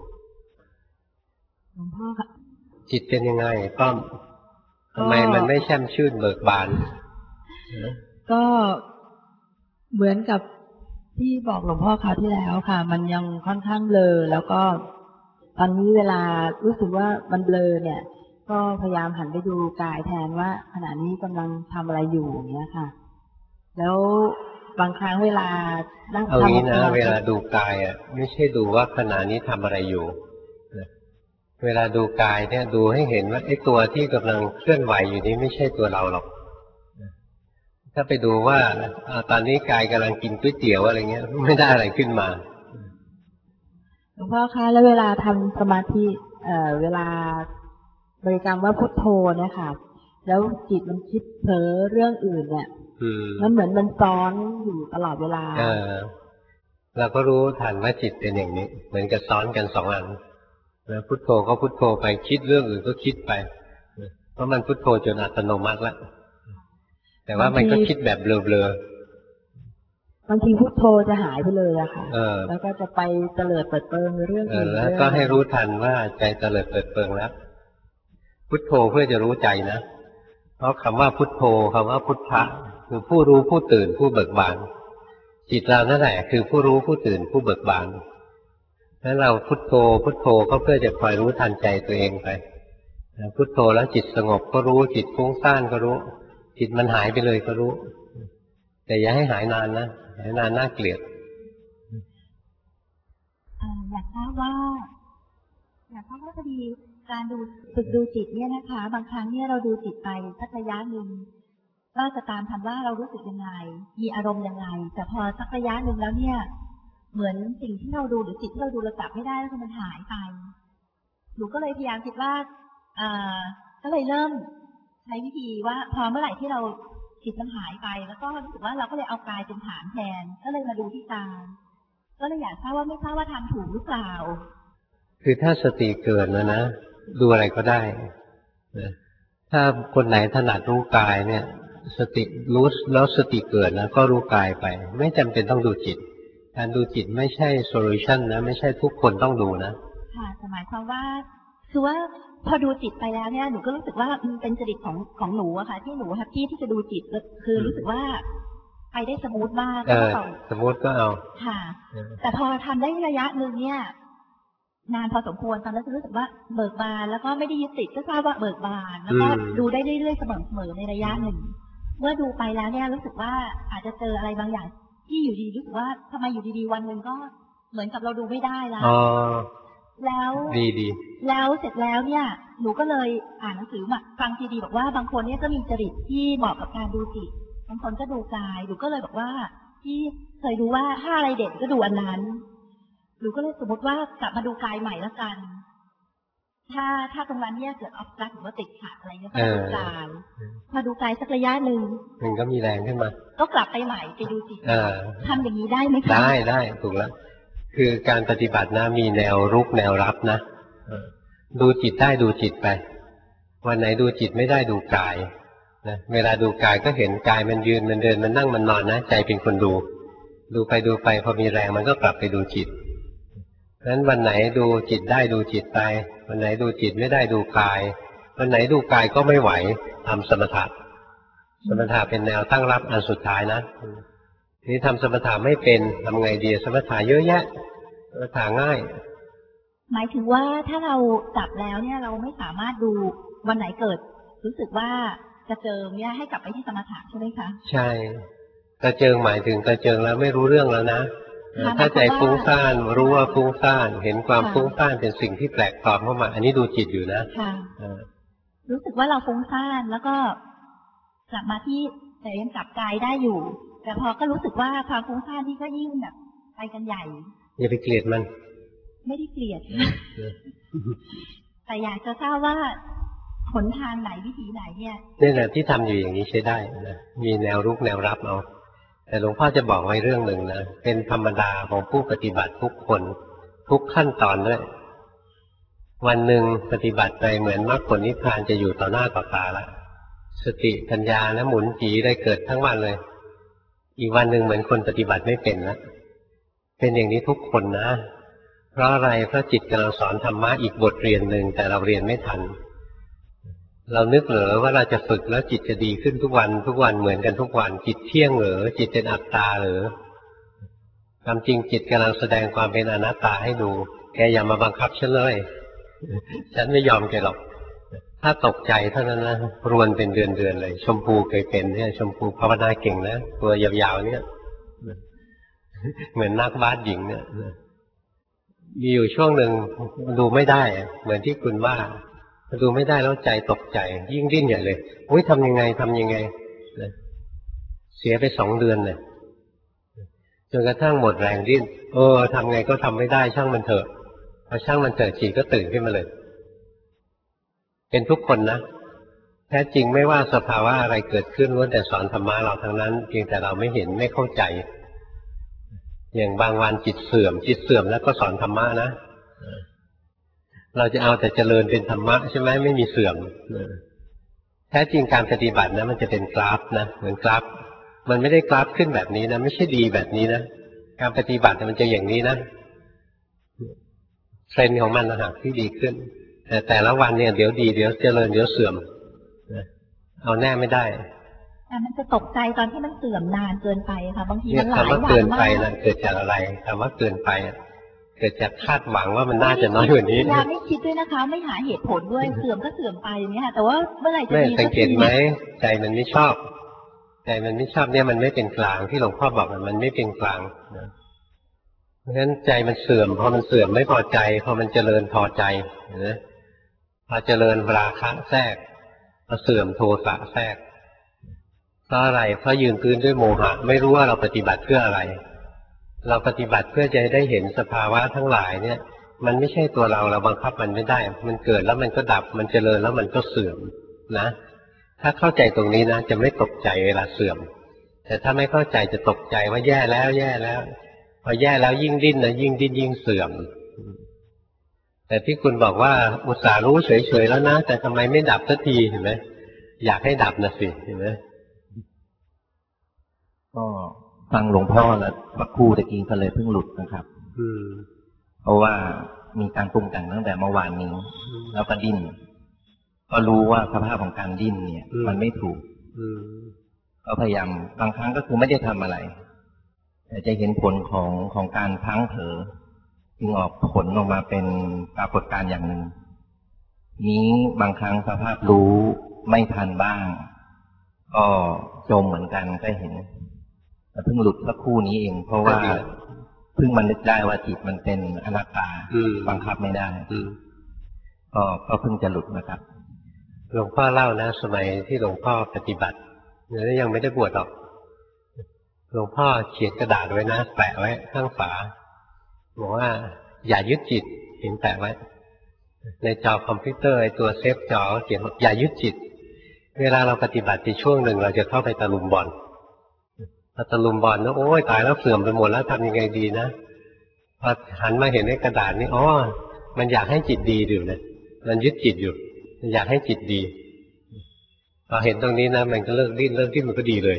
หลวงพ่อค่ะจิตเป็นยังไงป้อมทำไมมันไม่แช่มชื่นเบิกบานก็เหมือนกับที่บอกหลวงพ่อคราวที่แล้วค่ะมันยังค่อนข้างเบลอแล้วก็ตอนนี้เวลารู้สึกว่ามันเบลอเนี่ยก็พยายามหันไปดูกายแทนว่าขณะนี้กำลังทำอะไรอยู่อย่างเงี้ยค่ะแล้วบางครั้งเวลานั่งเอางี้นะเวลาดูกายอ่ะไม่ใช่ดูว่าขณะนี้ทำอะไรอยู่เวลาดูกายเนี่ยดูให้เห็นว่าไอ้ตัวที่กำลังเคลื่อนไหวอยู่นี้ไม่ใช่ตัวเราหรอกถ้าไปดูว่าตอนนี้กายกำลังกินก๋วยเตี๋ยวอะไรเงี้ยไม่ได้อะไรขึ้นมาหลวงพ่อคะแล้วเวลาทำสมาธิเวลาบริกรรมว่าพุทโธเนี่ยค่ะแล้วจิตมันคิดเพ้อเรื่องอื่นเนี่ยมันเหมือนมันซ้อนอยู่ตลอดเวลาเราก็รู้ทันว่าจิตเป็นอย่างนี้เหมือนกับซ้อนกันสองอันแล้วพุทโธก็พุทโธไปคิดเรื่องอื่นก็คิดไปเพราะมันพุทโธจนอัตโนมัติแล้วแต่ว่ามันก็คิดแบบเบลอๆบางทีพุทโธจะหายไปเลยอะค่ะแล้วก็จะไปเตลิดเปิดเปิงเรื่องอื่นแล้วก็ให้รู้ทันว่าใจเตลิดเปิดเปิงแล้วพุทโธเพื่อจะรู้ใจนะเพราะคำว่าพุทโธคำว่าพุทธะคือผู้รู้ผู้ตื่นผู้เบิกบานจิตเรานั่นแหละคือผู้รู้ผู้ตื่นผู้เบิกบานแล้วเราพุทโธพุทโธก็เพื่อจะคอยรู้ทันใจตัวเองไปพุทโธแล้วจิตสงบก็รู้จิตฟุ้งซ่านก็รู้จิตมันหายไปเลยก็รู้แต่อย่าให้หายนานนะหายนานน่าเกลียดอยากทราบว่าพอดีการฝึกดูจิตเนี่ยนะคะบางครั้งเนี่ยเราดูจิตไปสักระยะหนึ่งก็จะตามทันว่าเรารู้สึกยังไงมีอารมณ์ยังไงแต่พอสักระยะหนึ่งแล้วเนี่ยเหมือนสิ่งที่เราดูหรือจิตที่เราดูเราจับไม่ได้แล้วมันหายไปหนูก็เลยพยายามคิดว่าก็เลยเริ่มใช้วิธีว่าพอเมื่อไหร่ที่เราจิตมันหายไปแล้วก็รู้สึกว่าเราก็เลยเอากายเป็นฐานแทนก็เลยมาดูที่กายก็เลยอยากทราบว่าไม่ทราบว่าทำถูกหรือเปล่าคือถ้าสติเกิดนะดูอะไรก็ได้ถ้าคนไหนถนัดรู้กายเนี่ยสติรู้แล้วสติเกิดนะก็รู้กายไปไม่จำเป็นต้องดูจิตการดูจิตไม่ใช่โซลูชันนะไม่ใช่ทุกคนต้องดูนะค่ะแต่หมายความว่าคือว่าพอดูจิตไปแล้วเนี่ยหนูก็รู้สึกว่ามันเป็นจริตของหนูอะค่ะที่หนูแฮปปี้ที่จะดูจิตคือรู้สึกว่าไปได้สมูทมากสมูทก็เอาค่ะแต่พอทำได้ระยะหนึ่งเนี่ยนานพอสมควรตอนนั้นรู้สึกว่าเบิกบานแล้วก็ไม่ได้ยึดติดก็ทราบว่าเบิกบานแล้วก็ดูได้เรื่อยๆเสมอในระยะหนึ่งเมื่อดูไปแล้วเนี่ยรู้สึกว่าอาจจะเจออะไรบางอย่างที่อยู่ดีรู้สึกว่าทำไมอยู่ดีๆวันหนึ่งก็เหมือนกับเราดูไม่ได้แล้วแล้วแล้วเสร็จแล้วเนี่ยหนูก็เลยอ่านหนังสือมาฟังซีดีบอกว่าบางคนเนี่ยก็มีจริตที่เหมาะกับการดูจิตบางคนก็ดูกายหนูก็เลยบอกว่าที่เคยดูว่าถ้าอะไรเด่นก็ดูอันนั้นหนูก็เลยสมมติว่ากลับมาดูกายใหม่แล้วกันถ้าตรงนั้นเนี่ยเกิดออฟจักหรือว่าติดขัดอะไรเงี้ยก็ดูกายมาดูกายสักระยะหนึ่งมันก็มีแรงขึ้นมาก็กลับไปใหม่ไปดูจิตทำอย่างนี้ได้ไหมคะได้ถูกแล้วคือการปฏิบัตินะมีแนวรุกแนวรับนะดูจิตได้ดูจิตไปวันไหนดูจิตไม่ได้ดูกายนะเวลาดูกายก็เห็นกายมันยืนมันเดินมันนั่งมันนอนนะใจเป็นคนดูไปพอมีแรงมันก็กลับไปดูจิตนั้นวันไหนดูจิตได้ดูจิตไปวันไหนดูจิตไม่ได้ดูกายวันไหนดูกายก็ไม่ไหวทำสมถะเป็นแนวตั้งรับอันสุดท้ายนะทีนี้ทำสมถะไม่เป็นทำไงดีสมถะเยอะแยะสมถะง่ายหมายถึงว่าถ้าเราจับแล้วเนี่ยเราไม่สามารถดูวันไหนเกิดรู้สึกว่าจะเจอเนี่ยให้กลับไปที่สมถะใช่ไหมคะใช่กระเจิงหมายถึงกระเจิงแล้วไม่รู้เรื่องแล้วนะถ้าใจฟุ้งซ่านรู้ว่าฟุ้งซ่านเห็นความฟุ้งซ่านเป็นสิ่งที่แปลกปลอมเข้ามาอันนี้ดูจิตอยู่นะรู้สึกว่าเราฟุ้งซ่านแล้วก็กลับมาที่แต่ยังจับกายได้อยู่แต่พอก็รู้สึกว่าความฟุ้งซ่านที่ก็ยิ่งแบบไปกันใหญ่อย่าไปเกลียดมันไม่ได้เกลียดแต่อยากจะทราบว่าหนทางไหนวิธีไหนเนี่ยนี่แหละที่ทำอยู่อย่างนี้ใช้ได้นะมีแนวรุกแนวรับเอาแต่หลวงพ่อจะบอกไว้เรื่องหนึ่งนะเป็นธรรมดาของผู้ปฏิบัติทุกคนทุกขั้นตอนด้วยวันหนึ่งปฏิบัติไปเหมือนมรรคผลนิพพานจะอยู่ต่อหน้าต่อตาละสติปัญญาและหมุนจีได้เกิดทั้งวันเลยอีกวันหนึ่งเหมือนคนปฏิบัติไม่เป็นแล้วเป็นอย่างนี้ทุกคนนะเพราะอะไรเพราะจิตกำลังสอนธรรมะอีกบทเรียนหนึ่งแต่เราเรียนไม่ทันเรานึกเหรอว่าเราจะฝึกแล้วจิตจะดีขึ้นทุกวันเหมือนกันทุกวันจิตเที่ยงเหรอจิตเป็นอัตตาเหรอความจริงจิตกำลังแสดงความเป็นอนัตตาให้ดูแกอย่ามาบังคับฉันเลยฉันไม่ยอมแกหรอกถ้าตกใจเท่านั้นนะรวนเป็นเดือนเลยชมพูเคยเป็นเนี่ยชมพูภาวนาเก่งนะตัวยาวๆเนี่ยเหมือนนักบาสหญิงเนี่ยมีอยู่ช่วงหนึ่งดูไม่ได้เหมือนที่คุณว่าดูไม่ได้แล้วใจตกใจยิ่งดิ้นใหญ่เลยโอ้ยทำยังไงเสียไป2 เดือนเลยจนกระทั่งหมดแรงดิ้นทำไงก็ทำไม่ได้ช่างมันเถอะพอช่างมันเถอะจิตก็ตื่นขึ้นมาเลยเป็นทุกคนนะแท้จริงไม่ว่าสภาวะอะไรเกิดขึ้นล้วนแต่สอนธรรมะเราทั้งนั้นเพียงแต่เราไม่เห็นไม่เข้าใจอย่างบางวันจิตเสื่อมแล้วก็สอนธรรมะนะเราจะเอาแต่เจริญเป็นธรรมะใช่ไหมไม่มีเสื่อมแท้จริงการปฏิบัตินะมันจะเป็นกราฟนะเหมือนกราฟมันไม่ได้กราฟขึ้นแบบนี้นะไม่ใช่ดีแบบนี้นะการปฏิบัติมันจะอย่างนี้นะเทรนด์ของมันนะฮะที่ดีขึ้นแต่ละวันเนี่ยเดี๋ยวดีเดี๋ยวเจริญเดี๋ยวเสื่อมเอาแน่ไม่ได้แต่มันจะตกใจตอนที่มันเสื่อมนานเกินไปค่ะบางทีมันหลายวันมากคำว่าเกินไปนะเกิดจากอะไรคำว่าเกินไปเกิดจากคาดหวังว่ามันน่าจะน้อยกว่านี้ยาไม่คิดด้วยนะคะไม่หาเหตุผลด้วยเสื่อมก็เสื่อมไปอย่างนี้ค่ะแต่ว่าเมื่อไหร่จะดีสังเกตไหมใจมันไม่ชอบเนี่ยมันไม่เป็นกลางที่หลวงพ่อบอกมันไม่เป็นกลางเพราะฉะนั้นใจมันเสื่อมพอมันเสื่อมไม่พอใจพอมันเจริญพอใจนะพอเจริญราคะแทรกพอเสื่อมโทสะแทรกเพราะอะไรเพราะยืนพื้นด้วยโมหะไม่รู้ว่าเราปฏิบัติเพื่ออะไรเราปฏิบัติเพื่อจะได้เห็นสภาวะทั้งหลายเนี่ยมันไม่ใช่ตัวเราบังคับมันไม่ได้มันเกิดแล้วมันก็ดับมันเจริญแล้วมันก็เสื่อมนะถ้าเข้าใจตรงนี้นะจะไม่ตกใจเวลาเสื่อมแต่ถ้าไม่เข้าใจจะตกใจว่าแย่แล้วพอแย่แล้วยิ่งดิ้นนะยิ่งดิ้นยิ่งเสื่อมแต่ที่คุณบอกว่าอุตส่าห์รู้เฉยๆแล้วนะแต่ทำไมไม่ดับสักทีเห็นไหมอยากให้ดับนะสิเห็นไหมก็ฟังหลวงพ่อแล้วสักครู่ตะกี้ก็เลยเพิ่งหลุดนะครับ เพราะว่ามีการปรุงแต่งตั้งแต่เมื่อวานนี้แล้วก็ดิ้นก็รู้ว่าสภาพของการดิ้นเนี่ย มันไม่ถูกก็พยายามบางครั้งก็คือไม่ได้ทำอะไรแต่จะเห็นผลของการพลั้งเผลอจึงออกผลออกมาเป็นปรากฏการณ์อย่างหนึ่งนี้บางครั้งสภาพรู้ไม่ทันบ้างก็จมเหมือนกันก็เห็นแต่เพิ่งหลุดสักครู่นี้เองเพราะว่าเพิ่งมันนึกได้ว่าจิตมันเป็นอนัตตาบังคับไม่ได้ก็เพิ่งจะหลุดนะครับหลวงพ่อเล่านะสมัยที่หลวงพ่อปฏิบัติแล้วยังไม่ได้บวชหรอกหลวงพ่อเขียนกระดาษไว้นะแปะไว้ข้างฝาบอกว่าอย่ายึดจิตเห็นแปะไว้ในจอคอมพิวเตอร์ไอตัวเซฟจอเขียนอย่ายึดจิตเวลาเราปฏิบัติในช่วงหนึ่งเราจะเข้าไปตะลุมบอลพอตะลุมบอลนะโอ้ยตายแล้วเสื่อมไปหมดแล้วทำยังไงดีนะพอหันมาเห็นในกระดาษนี่อ๋อมันอยากให้จิตดีอยู่นะมันยึดจิตอยู่มันอยากให้จิตดีพอเห็นตรงนี้นะมันก็เลิกดิ้นมันก็ดีเลย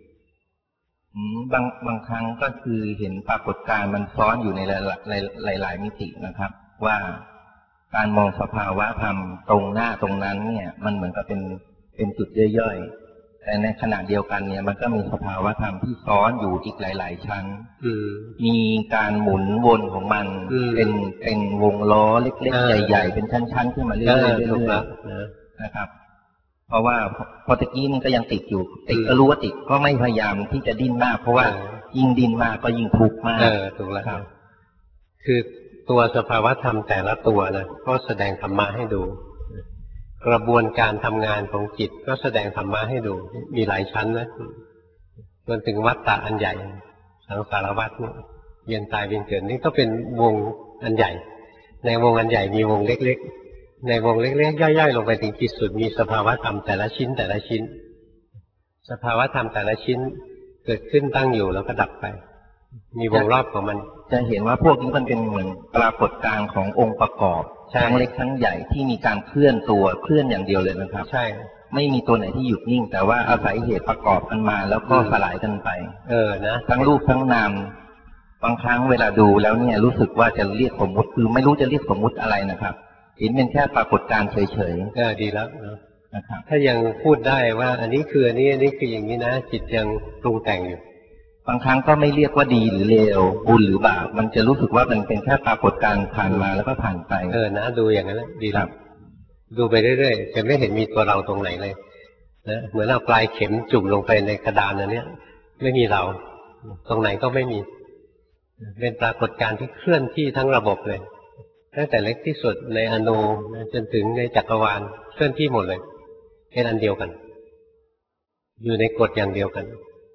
บางครั้งก็คือเห็นปรากฏการณ์มันซ้อนอยู่ในหลายมิตินะครับ ว่าการมองสภาวะธรรมตรงหน้าตรงนั้นเนี่ยมันเหมือนกับเป็นจุดย่อยๆแต่ในขณะเดียวกันเนี่ยมันก็มีสภาวะธรรมที่ซ้อนอยู่อีกหลายๆชั้นมีการหมุนวนของมันเป็นวงล้อเล็กๆใหญ่ๆเป็นชั้นๆขึ้นมาเรื่อยๆนะครับเพราะว่าพอตะกี้นี่ก็ยังติดอยู่ติดก็รู้ว่าติดก็ไม่พยายามที่จะดิ้นมากเพราะว่ายิ่งดิ้นมากก็ยิ่งทุกข์มากถูกแล้วครับคือตัวสภาวะธรรมแต่ละตัวนะก็แสดงธรรมะให้ดูกระบวนการทำงานของจิตก็แสดงธรรมะให้ดูมีหลายชั้นนะจนถึงวัฏฏะอันใหญ่สังสารวัฏเวียนตายเวียนเกิดนี่ก็เป็นวงอันใหญ่ในวงอันใหญ่มีวงเล็กๆในวงเล็กๆย่อยๆลงไปถึงที่สุดมีสภาวะธรรมแต่ละชิ้นแต่ละชิ้นสภาวะธรรมแต่ละชิ้นเกิดขึ้นตั้งอยู่แล้วก็ดับไปมีวงรอบของมันจะเห็นว่าพวกนี้มันเป็นเหมือนปรากฏการณ์ขององค์ประกอบทั้งเล็กทั้งใหญ่ที่มีการเคลื่อนตัวเคลื่อนอย่างเดียวเลยนะครับใช่ไม่มีตัวไหนที่หยุดนิ่งแต่ว่าอาศัยเหตุประกอบกันมาแล้วก็สลายกันไปนะทั้งรูปทั้งนามบางครั้งเวลาดูแล้วเนี่ยรู้สึกว่าจะเรียกสมมุติคือไม่รู้จะเรียกสมมุติอะไรนะครับเห็นเป็นแค่ปรากฏการณ์เฉยๆดีแล้วนะครับถ้ายังพูดได้ว่าอันนี้คืออันนี้คืออย่างนี้นะจิตยังปรุงแต่งอยู่บางครั้งก็ไม่เรียกว่าดีหรือเลวบุญหรือบาปมันจะรู้สึกว่ามันเป็นแค่ปรากฏการณ์ผ่านมาแล้วก็ผ่านไปนะดูอย่างนั้นดีครับดูไปเรื่อยๆจะไม่เห็นมีตัวเราตรงไหนเลยนะเหมือนเอาปลายเข็มจุ่มลงไปในกระดานอันนี้ไม่มีเราตรงไหนก็ไม่มีเป็นปรากฏการณ์ที่เคลื่อนที่ทั้งระบบเลยตั้งแต่เล็กที่สุดในอนูจนถึงในจักรวาลเคลื่อนที่หมดเลยเป็นอันเดียวกันอยู่ในกฎอย่างเดียวกัน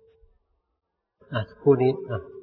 คู่นี้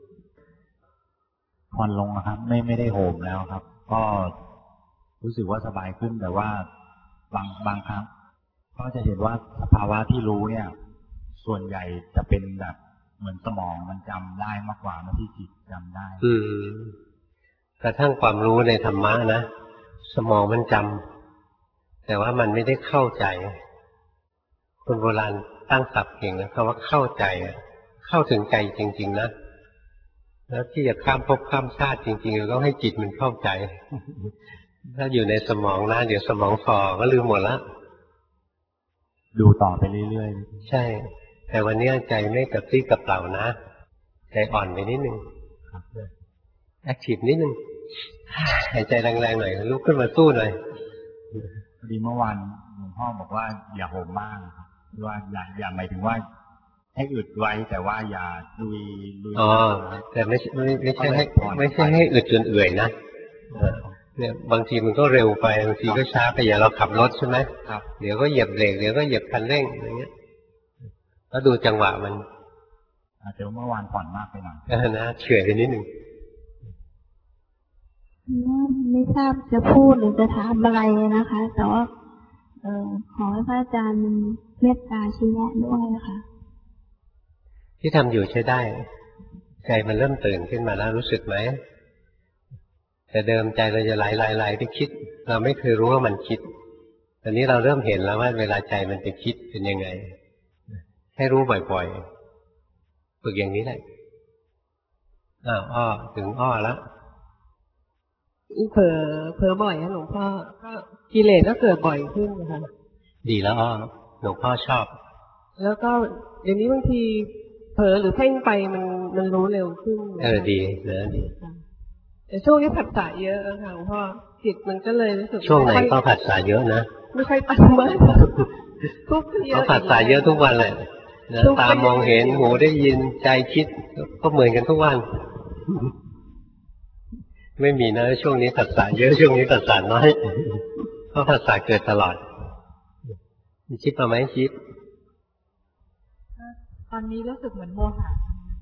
ผ่อนลงนะครับไม่ได้โหมแล้วครับ ก็รู้สึกว่าสบายขึ้นแต่ว่าบางครั้งก็จะเห็นว่าสภาวะที่รู้เนี่ยส่วนใหญ่จะเป็นแบบเหมือนสมองมันจำได้มากกว่าไม่ที่จิตจำได้กระทั่งความรู้ในธรรมะนะสมองมันจำแต่ว่ามันไม่ได้เข้าใจคนโบราณตั้งศัพท์เก่งนะคำว่าเข้าใจเข้าถึงใจจริงๆนะแล้วที่จะข้ามภพข้ามชาติจริงๆเราต้องให้จิตมันเข้าใจถ้าอยู่ในสมองนะเดี๋ยวสมองฝ่อก็ลืมหมดละดูต่อไปเรื่อยๆใช่แต่วันนี้ใจไม่กระปรี้กระเปร่านะใจอ่อนไปนิดนึงแอคทีฟนิดนึงหายใจแรงๆหน่อยลุกขึ้นมาสู้หน่อยดีเมื่อวานหลวงพ่อบอกว่าอย่าโหมมากว่าอย่าหมายถึงว่าให้อึดไว้แต่ว่าอย่าลุยแต่ไม่ใช่ให้อึดจนเอื่อยนะเนี่ยบางทีมันก็เร็วไปบางทีก็ช้าไปอย่างเราขับรถใช่ไหมเดี๋ยวก็เหยียบเบรกเดี๋ยวก็เหยียบคันเร่งอย่างเงี้ยแล้วดูจังหวะมันเดี๋ยวเมื่อวานผ่อนมากไปหน่อยนะเฉื่อยไปนิดหนึ่งไม่ทราบจะพูดหรือจะถามอะไรนะคะแต่ว่าขอให้พระอาจารย์เมตตาชี้แนะด้วยนะคะที่ทำอยู่ใช้ได้ใจมันเริ่มตื่นขึ้นมาแล้วรู้สึกไหมแต่เดิมใจเราจะไหลไปคิดเราไม่เคยรู้ว่ามันคิดตอนนี้เราเริ่มเห็นแล้วว่าเวลาใจมันไปคิดเป็นยังไงให้รู้บ่อยฝึกอย่างนี้แหละอ้อถึงอ้อแล้วเผลอบ่อยนะหลวงพ่อก็กิเลสก็เกิดบ่อยขึ้นนะคะดีแล้วอ้อหลวงพ่อชอบแล้วก็เดี๋ยวนี้บางทีเผลอหรือเพ่งไปมันรู้เร็วขึ้นดีนะดีแต่ช่วงนี้ผัสสะเยอะค่ะหลวงพ่อจิตมันก็เลยรู้สึกช่วงไหนก็ผัสสะเยอะนะไม่ค่อยตั้งมั่นทุกเยอะก็ผัสสะเยอะทุกวันเลยนะตามองเห็นหูได้ยินใจคิดก็เหมือนกันทุกวันไม่มีนะช่วงนี้ผัสสะเยอะช่วงนี้ผัสสะน้อยเพราะผัสสะเกิดตลอดคิดมาไหมคิดตอนนี้รู้สึกเหมือนโมหะ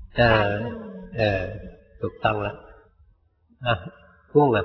ถูกต้องแล้วพุ่งอ่ะ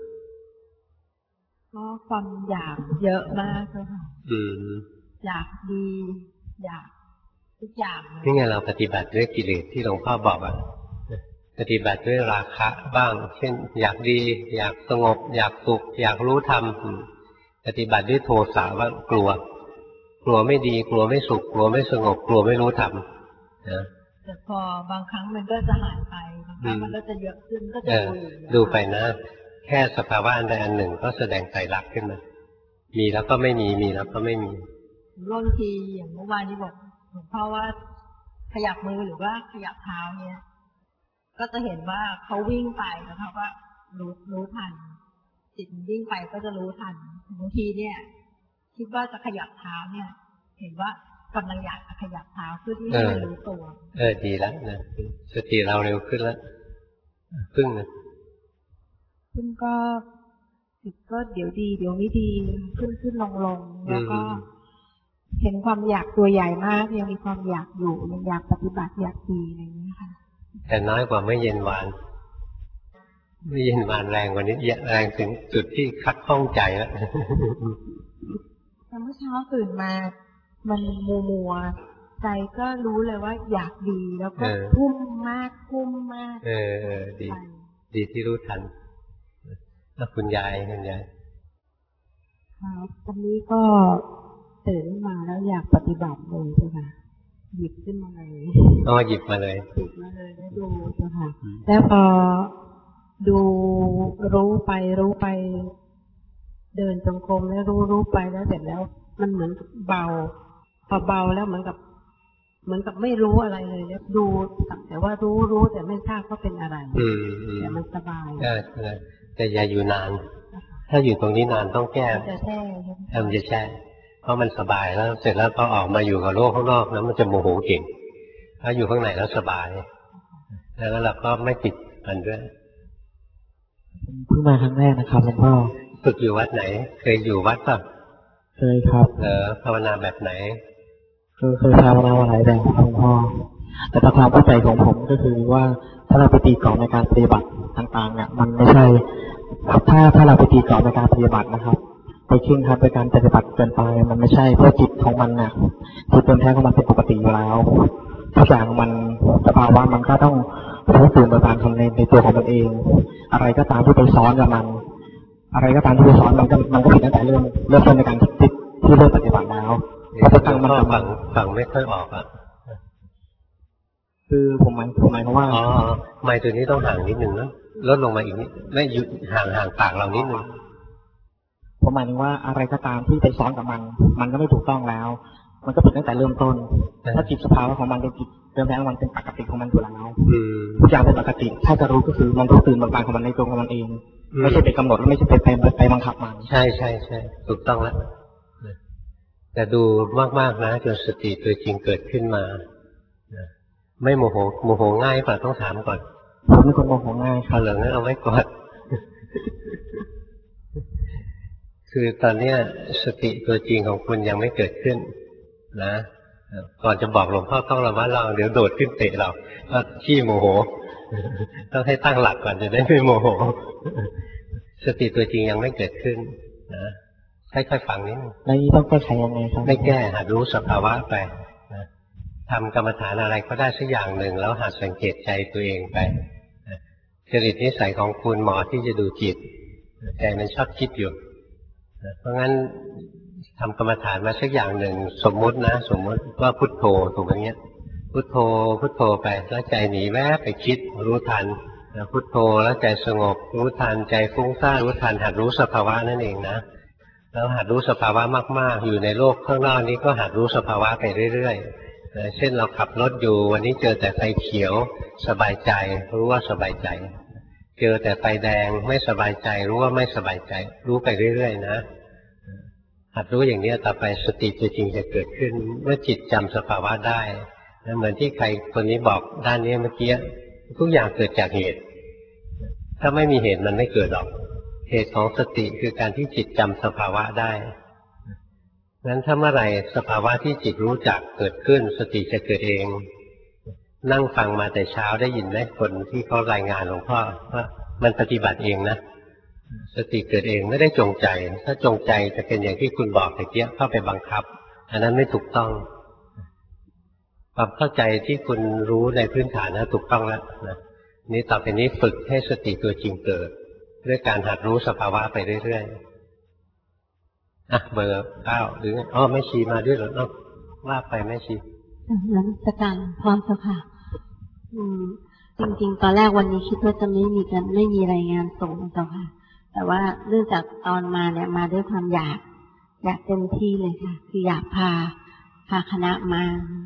ก็ความอยากเยอะมากเลยค่ะอยากดีอยากทุกอย่างนี่ไงเราปฏิบัติด้วยกิเลสที่หลวงพ่อบอกปฏิบัติด้วยราคะบ้างเช่นอยากดีอยากสงบอยากสุขอยากรู้ธรรมปฏิบัติด้วยโทสะว่ากลัวไม่ดีกลัวไม่สุขกลัวไม่สงบกลัวไม่รู้ธรรมนะแต่พอบางครั้งมันก็จะหายไปบางครั้งมันก็จะเยอะขึ้นก็จะดูไปนะแค่สภาวะอันใดอันหนึ่งก็แสดงไตรลักษณ์ขึ้นมามีแล้วก็ไม่มีมีแล้วก็ไม่มีบางทีอย่างเมื่อวานนี้บอกหลวงพ่อว่าขยับมือหรือว่าขยับเท้าเนี่ยก็จะเห็นว่าเขาวิ่งไปแล้วเขาก็รู้ทันจิตวิ่งไปก็จะรู้ทันบางทีเนี่ยคิดว่าจะขยับเท้าเนี่ยเห็นว่ากำลังอยากขยับเท้าเพื่อที่จะรู้ตัวดีแล้วนะสติเราเร็วขึ้นแล้วพึ่งนะพึ่งก็จิตก็เดี๋ยวดีเดี๋ยวไม่ดีขึ้นลงแล้วก็เห็นความอยากตัวใหญ่มากยังมีความอยากอยู่ยังอยากปฏิบัติอยากดีอะไรอย่างนี้ค่ะแต่น้อยกว่าไม่เย็นวานไม่เย็นวานแรงกว่านี้แรงถึงจุดที่คัดข้องใจแล้วเมื่อเช้าตื่นมามันมัวใจก็รู้เลยว่าอยากดีแล้วก็พุ่มมากดีที่รู้ทันแล้วคุณยายครับตอนนี้ก็ตื่นมาแล้วอยากปฏิบัติเลยใช่ไหมหยิบขึ้นมาเลยหยิบมาเลยแล้วดูใช่ค่ะแล้วพอดูรู้ไปเดินจงกรมแล้วรู้ไปแล้วเสร็จแล้วมันเหมือนเบาพอเบาแล้วเหมือนกับไม่รู้อะไรเลยแล้วดูแต่ว่ารู้แต่ไม่ทราบว่าเป็นอะไรแต่มันสบายแต่อย่าอยู่นานถ้าอยู่ตรงนี้นานต้องแก้จะแช่เพราะมันสบายแล้วเสร็จแล้วพอออกมาอยู่กับโลกข้างนอกแล้วมันจะโมโหเก่งถ้าอยู่ข้างในแล้วสบายแล้วเราก็ไม่ติดมันด้วยเพิ่งมาครั้งแรกนะครับหลวงพ่อฝึกอยู่วัดไหนเคยอยู่วัดป่ะเคยครับภาวนาแบบไหนเคยภาวนาหลายแบบหลวงพ่อแต่ความเข้าใจของผมก็คือว่าถ้าเราไปตีกรอบในการปฏิบัติต่างๆเนี่ยมันไม่ใช่ถ้าเราไปตีกรอบในการปฏิบัตินะครับไปเคร่งครับในการปฏิบัติเกินไปมันไม่ใช่เพราะจิตของมันเนี่ยจิตเป็นแท้ของมันเป็นปกติอยู่แล้วทุกอย่างมันสภาวะมันก็ต้องรู้ตื่นไปตามในตัวของมันเองอะไรก็ตามที่ไปซ้อนกับมันอะไรก็ตามที่ไปซ้อนมันก็ผิดตั้งแต่เริ่มต้นในการที่เริ่มปฏิบัติแล้วเพราะตั้งมันฟังไม่ค่อยออกคือผมหมายความว่าไมค์ตัวนี้ต้องห่างนิดนึงนะลดลงมาอีกนิดไม่หยุดห่างปากเรานิดนึงผมหมายถึงว่าอะไรก็ตามที่ไปซ้อนกับมันก็ไม่ถูกต้องแล้วมันก็ผิดตั้งแต่เริ่มต้นถ้าจิตสภาวะของมันเป็นจิตเริ่มแรกมันเป็นปกติของมันอยู่แล้วทุกอย่างเป็นปกติถ้าจะรู้ก็คือมันรู้ตื่นบางของมันในตัวของมันเองไม่ใช่ไปกำหนดไม่ใช่ไปบังคับมันใช่ถูกต้องแล้วแต่ดูมากๆนะจนสติตัวจริงเกิดขึ้นมาไม่โมโหง่ายป่ะต้องถามก่อนไม่คนโมโหง่ายเหลืองนั้นเอาไว้ก่อนคือตอนนี้สติตัวจริงของคุณยังไม่เกิดขึ้นนะก่อนจะบอกหลวงพ่อต้องระมัดระวังเดี๋ยวโดดขึ้นเตะเราก็ขี้โมโหต้องให้ตั้งหลักก่อนจะได้ไม่โมโหสติตัวจริงยังไม่เกิดขึ้นนะค่อยๆฟังนิดนึงแล้วนี่ต้องแก้ไขยังไงครับไม่แก้หัดรู้สภาวะไปทำกรรมฐานอะไรก็ได้สักอย่างหนึ่งแล้วหัดสังเกตใจตัวเองไปจริตนิสัยของคุณหมอที่จะดูจิตใจมันชอบคิดอยู่เพราะงั้นทำกรรมฐานมาสักอย่างหนึ่งสมมุติว่าพุทโธถูกไหมเงี้ยพพุทโธพุทโธไปแล้วใจหนีแวบไปคิดรู้ทันพุทโธแล้วใจสงบรู้ทันใจฟุ้งซ่านรู้ทันหัดรู้สภาวะนั่นเองนะแล้วหัดรู้สภาวะมากๆอยู่ในโลกข้างนอกนี้ก็หัดรู้สภาวะไปเรื่อยๆเช่นเราขับรถอยู่วันนี้เจอแต่ไฟเขียวสบายใจรู้ว่าสบายใจเจอแต่ไฟแดงไม่สบายใจรู้ว่าไม่สบายใจรู้ไปเรื่อยๆนะหัดรู้อย่างนี้ต่อไปสติจริงๆจะเกิดขึ้นเมื่อจิตจำสภาวะได้เหมือนที่ใครคนนี้บอกด้านนี้เมื่อกี้ทุกอย่างเกิดจากเหตุถ้าไม่มีเหตุมันไม่เกิดหรอกเหตุของสติคือการที่จิตจำสภาวะได้งั้นถ้าเมื่อไหร่สภาวะที่จิตรู้จักเกิดขึ้นสติจะเกิดเองนั่งฟังมาแต่เช้าได้ยินไหมคนที่เขารายงานหลวงพ่อว่ามันปฏิบัติเองนะสติเกิดเองไม่ได้จงใจถ้าจงใจจะเป็นอย่างที่คุณบอกเมื่อกี้เข้าไปบังคับอันนั้นไม่ถูกต้องความเข้าใจที่คุณรู้ในพื้นฐานนะถูกต้องแล้วนะนี่ต่อไปนี้ฝึกให้สติตัวจริงเกิดด้วยการหัดรู้สภาวะไปเรื่อยๆเบอร์9หรือแม่ชีมาด้วยเหรอว่าไปแม่ชีนมัสการพร้อมเจ้าค่ะจริงๆตอนแรกวันนี้คิดว่าจะไม่มีรายงานส่งเจ้าค่ะแต่ว่าเนื่องจากตอนมาเนี่ยมาด้วยความอยากเต็มที่เลยค่ะคืออยากพาคณะมา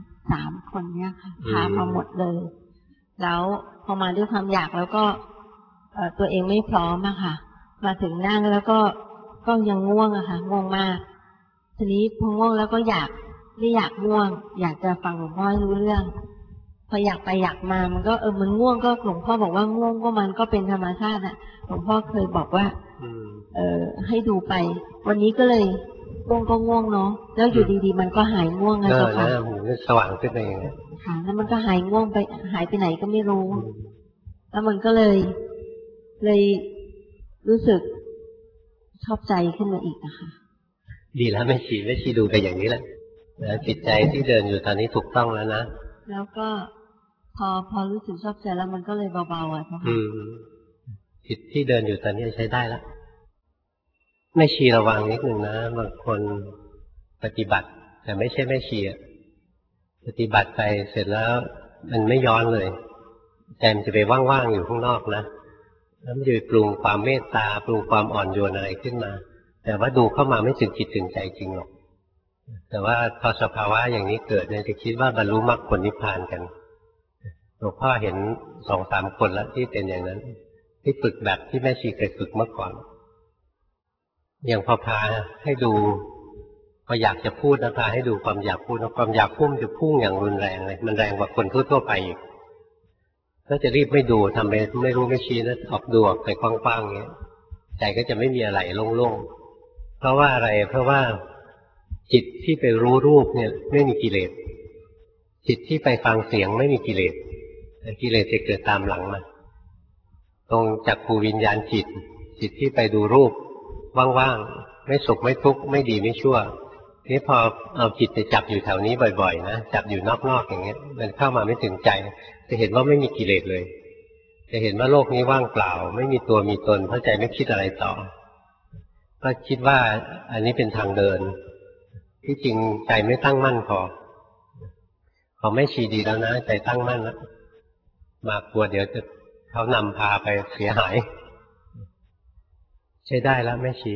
3 คนเนี่ยค่ะพามาหมดเลยแล้วพอมาด้วยความอยากแล้วก็ตัวเองไม่พร้อมอะค่ะมาถึงนั่งแล้วก็ยังง่วงอะค่ะง่วงมากทีนี้พอง่วงแล้วก็ไม่อยากง่วงอยากจะฟังหลวงพ่อให้รู้เรื่องพออยากไปอยากมามันก็มันง่วงก็หลวงพ่อบอกว่าง่วงก็มันก็เป็นธรรมชาติอะหลวงพ่อเคยบอกว่าให้ดูไปวันนี้ก็เลยง่วงก็ง่วงเนาะแล้วอยู่ดีๆมันก็หายง่วงนะเจ้าค่ะสว่างขึ้นเองค่ะแล้วมันก็หายง่วงไปหายไปไหนก็ไม่รู้แล้วมันก็เลยรู้สึกชอบใจขึ้นมาอีกนะคะดีแล้วแม่ชีดูไปอย่างนี้แหละจิตใจที่เดินอยู่ตอนนี้ถูกต้องแล้วนะแล้วก็พอรู้สึกชอบใจแล้วมันก็เลยเบาๆอ่ะค่ะจิตที่เดินอยู่ตอนนี้ใช้ได้แล้วแม่ชีระวังนิดนึงนะบางคนปฏิบัติแต่ไม่ใช่แม่ชีปฏิบัติไปเสร็จแล้วมันไม่ย้อนเลยใจมันจะไปว่างๆอยู่ข้างนอกนะแล้วมันจะปรุงความเมตตาปรุงความอ่อนโยนอะไรขึ้นมาแต่ว่าดูเข้ามาไม่ถึงจิตถึงใจจริงหรอกแต่ว่าพอสภาวะอย่างนี้เกิดเนี่ยจะคิดว่าบรรลุมรรคผลนิพพานกันหลวงพ่อเห็น 2-3 คนแล้วที่เป็นอย่างนั้นที่ฝึกแบบที่แม่ชีเคยฝึกเมื่อก่อนอย่างพาให้ดูพออยากจะพูดนะพาให้ดูความอยากพูดนะความอยากพุ่งจะพุ่งอย่างรุนแรงเลยมันแรงกว่าคนทั่วไปอีกถ้าจะรีบไม่ดูทำไปไม่รู้ไม่ชี้นะออกดูออกไปกว้างๆอย่างเงี้ยใจก็จะไม่มีอะไรโล่งๆเพราะว่าอะไรเพราะว่าจิตที่ไปรู้รูปเนี่ยไม่มีกิเลสจิตที่ไปฟังเสียงไม่มีกิเลสกิเลสจะเกิดตามหลังมาตรงจักขูวิญญาณจิตที่ไปดูรูปว่างๆไม่สุขไม่ทุกข์ไม่ดีไม่ชั่วนี่พอเอาจิตไปจับอยู่แถวนี้บ่อยๆนะจับอยู่นอกๆอย่างเงี้ยมันเข้ามาไม่ถึงใจจะเห็นว่าไม่มีกิเลสเลยจะเห็นว่าโลกนี้ว่างเปล่าไม่มีตัวมีตนเพราะใจไม่คิดอะไรต่อก็คิดว่าอันนี้เป็นทางเดินที่จริงใจไม่ตั้งมั่นพอไม่ชี้ดีแล้วนะใจตั้งมั่นแล้วมากลัวเดี๋ยวจะเขานำพาไปเสียหายใช้ได้แล้วแม่ชี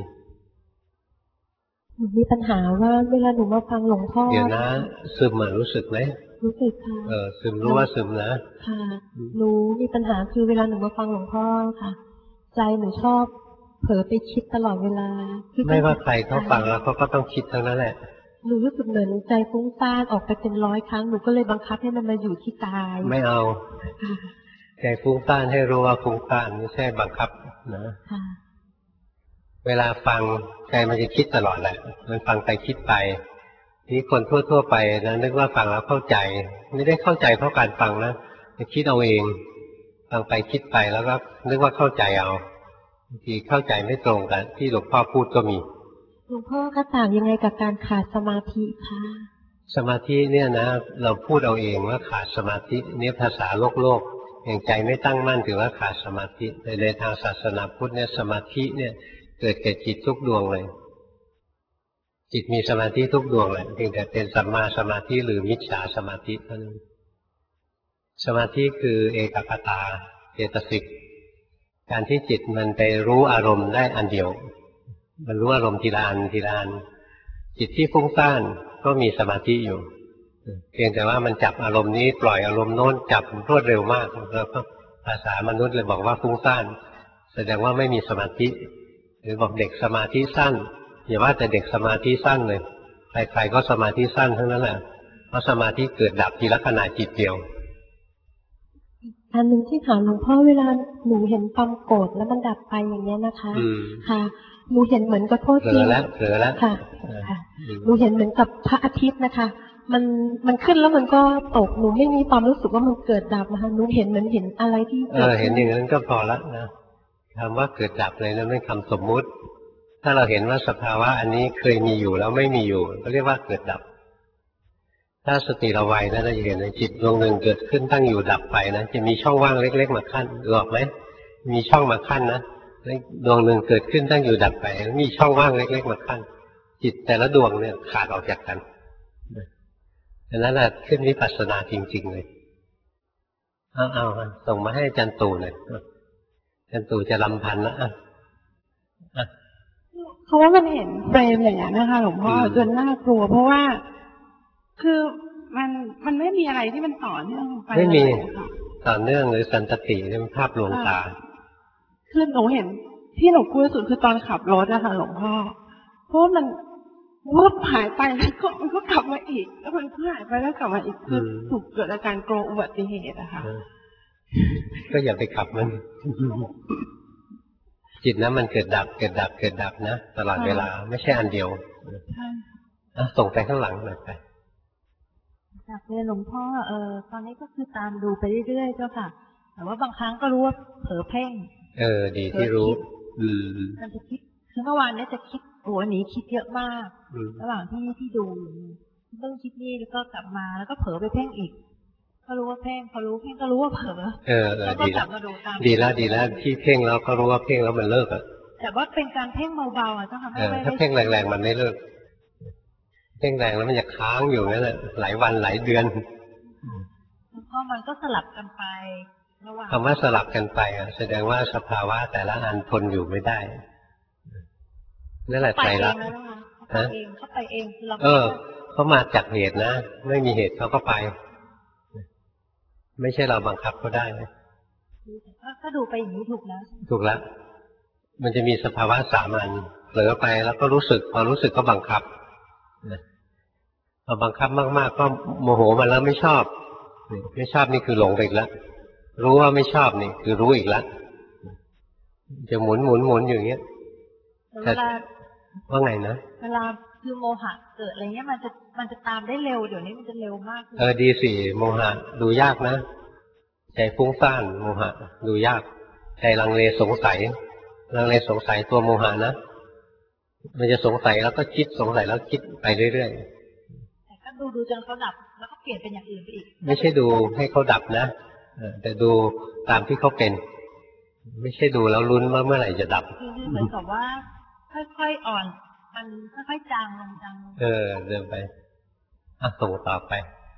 มีปัญหาว่าเวลาหนูมาฟังหลวงพ่อเดี๋ยวนะซึมรู้สึกไหมรู้สึกค่ะซึมรู้ว่าซึมนะค่ะรู้มีปัญหาคือเวลาหนูมาฟังหลวงพ่อค่ะใจหนูชอบเผลอไปคิดตลอดเวลาไม่ว่าใครเขาฟังแล้วเขาก็ต้องคิดทั้งนั้นแหละหนูรู้สึกเหมือนใจฟุ้งซ่านออกไปเป็น100 ครั้งหนูก็เลยบังคับให้มันมาอยู่ที่กายไม่เอาใจฟุ้งซ่านให้รู้ว่าฟุ้งซ่านไม่ใช่บังคับนะเวลาฟังใจมันจะคิดตลอดแหละมันฟังไปคิดไปนี่คนทั่วๆไปนะนึกว่าฟังแล้วเข้าใจไม่ได้เข้าใจเพราะการฟังนะจะคิดเอาเองฟังไปคิดไปแล้วก็นึกว่าเข้าใจเอาบางทีเข้าใจไม่ตรงกันที่หลวงพ่อพูดก็มีหลวงพ่อคะต่างยังไงกับการขาดสมาธิคะสมาธิเนี่ยนะเราพูดเอาเองว่าขาดสมาธิเนี่ยภาษาโลกอย่างใจไม่ตั้งมั่นถือว่าขาดสมาธิแต่ในทางศาสนาพุทธเนี่ยสมาธิเนี่ยเกิดแก่จิตทุกดวงเลยจิตมีสมาธิทุกดวงเลยเพียงแต่เป็นสัมมาสมาธิหรือมิจฉาสมาธิเท่านั้นสมาธิคือเอกคตาเจตสิกการที่จิตมันไปรู้อารมณ์ได้อันเดียวมันรู้อารมณ์ทีละอันทีละอันจิตที่ฟุ้งซ่านก็มีสมาธิอยู่เพียงแต่ว่ามันจับอารมณ์นี้ปล่อยอารมณ์โน้นจับรวดเร็วมากแล้วก็ภาษามนุษย์เลยบอกว่าฟุ้งซ่านแสดงว่าไม่มีสมาธิหรือบอกเด็กสมาธิสั้นอย่าว่าแต่เด็กสมาธิสั้นเลยใครๆก็สมาธิสั้นทั้งนั้นแหละเพราะสมาธิเกิดดับทีละขณะจิตเดียวอันหนึ่งที่ถามหลวงพ่อเวลาหนูเห็นความโกรธแล้วมันดับไปอย่างนี้นะคะค่ะหนูเห็นเหมือนกับโทษจริงเผลอแล้วค่ะหนูเห็นเหมือนกับพระอาทิตย์นะคะมันขึ้นแล้วมันก็ตกหนูไม่มีความรู้สึกว่ามันเกิดดับนะคะหนูเห็นเหมือนเห็นอะไรที่เห็นอย่างนั้นก็พอละนะคำว่าเกิดดับเลยนั้นเป็นคำสมมุติถ้าเราเห็นว่าสภาวะอันนี้เคยมีอยู่แล้วไม่มีอยู่ก็เรียกว่าเกิดดับถ้าสติเราไวนะเราจะเห็นจิตดวงหนึ่งเกิดขึ้นตั้งอยู่ดับไปนะจะมีช่องว่างเล็กๆมาขั้นหลอกไหมมีช่องมาขั้นนะดวงหนึ่งเกิดขึ้นตั้งอยู่ดับไปมีช่องว่างเล็กๆมาขั้นจิตแต่ละดวงเนี่ยขาดออกจากกันดังนั้นแหละขึ้นวิปัสสนาจริงๆเลยเอาส่งมาให้อาจารย์ตู่หน่อยอาจารย์ตู่จะรำพันแล้วเพราะว่ามันเห็นเฟรมอย่างนี้นะคะหลวงพ่อจนน่ากลัวเพราะว่าคือมันไม่มีอะไรที่มันต่อเนื่องไปไม่มีต่อเนื่องหรือสันตติเป็นภาพลวงตาคือหนูเห็นที่หนูกลัวสุดคือตอนขับรถนะคะหลวงพ่อเพราะมันวุบหายไปแล้วก็มันก็กลับมาอีกแล้วมันก็หายไปแล้วกลับมาอีกคือถูกเกิดอาการกลัวอุบัติเหตุอะค่ะก็อย่าไปขับมันจิตนะมันเกิดดับเกิดดับเกิดดับนะตลอดเวลาไม่ใช่อันเดียวส่งไปข้างหลังหน่อยไปจากเรียนหลวงพ่อตอนนี้ก็คือตามดูไปเรื่อยๆเจ้าค่ะแต่ว่าบางครั้งก็รู้ว่าเผลอเพ่งดีที่รู้มันจะคิดคือเมื่อวานนี้จะคิดหนีคิดเยอะมากระหว่างที่ดูเรื่องคิดนี่แล้วก็กลับมาแล้วก็เผลอไปเพ่งอีกก็รู้ว่าเพ่งพอรู้เพ่งก็รู้ว่าเผลอแล้วก็กลับมาดูตามดีแล้วที่เพ่งแล้วก็รู้ว่าเพ่งแล้วมันเลิกแต่ว่าเป็นการเพ่งเบาๆอ่ะเจ้าค่ะไม่ถ้าเพ่งแรงๆมันไม่เลิกเพ่งแรงแล้วมันจะค้างอยู่นั่นแหละหลายวันหลายเดือนเพราะมันก็สลับกันไประหว่างคำว่าสลับกันไปแสดงว่าสภาวะแต่ละอันทนอยู่ไม่ได้นั่นแหละใจรักเขาไปเองเขามาจากเหตุนะไม่มีเหตุเขาก็ไปไม่ใช่เราบังคับเขาได้ก็ดูไปอย่างนี้ถูกแล้วถูกแล้วมันจะมีสภาวะสามัญเผลอไปแล้วก็รู้สึกพอรู้สึกก็บังคับพอบังคับมากๆก็โมโหมันแล้วไม่ชอบนี่คือหลงไปอีกแล้วรู้ว่าไม่ชอบนี่คือรู้อีกแล้วจะหมุนอย่างเงี้ยเวลาว่าไงนะเวลาคือโมหะเกิดอะไรเงี้ยมันจะตามได้เร็วเดี๋ยวนี้มันจะเร็วมากดีสิโมหะดูยากนะใจฟุ้งซ่านโมหะดูยากใจลังเลสงสัยตัวโมหะนะมันจะสงสัยแล้วก็คิดสงสัยแล้วคิดไปเรื่อยๆแต่ก็ดูจนเขาดับแล้วก็เปลี่ยนเป็นอย่างอื่นไปอีกไม่ใช่ดูให้เขาดับนะแต่ดูตามที่เขาเป็นไม่ใช่ดูแล้วลุ้นว่าเมื่อไหร่จะดับคือเหมือนกับว่าค่อยๆอ่อนมันค่อยๆจางลงเดินไปส่งต่อไป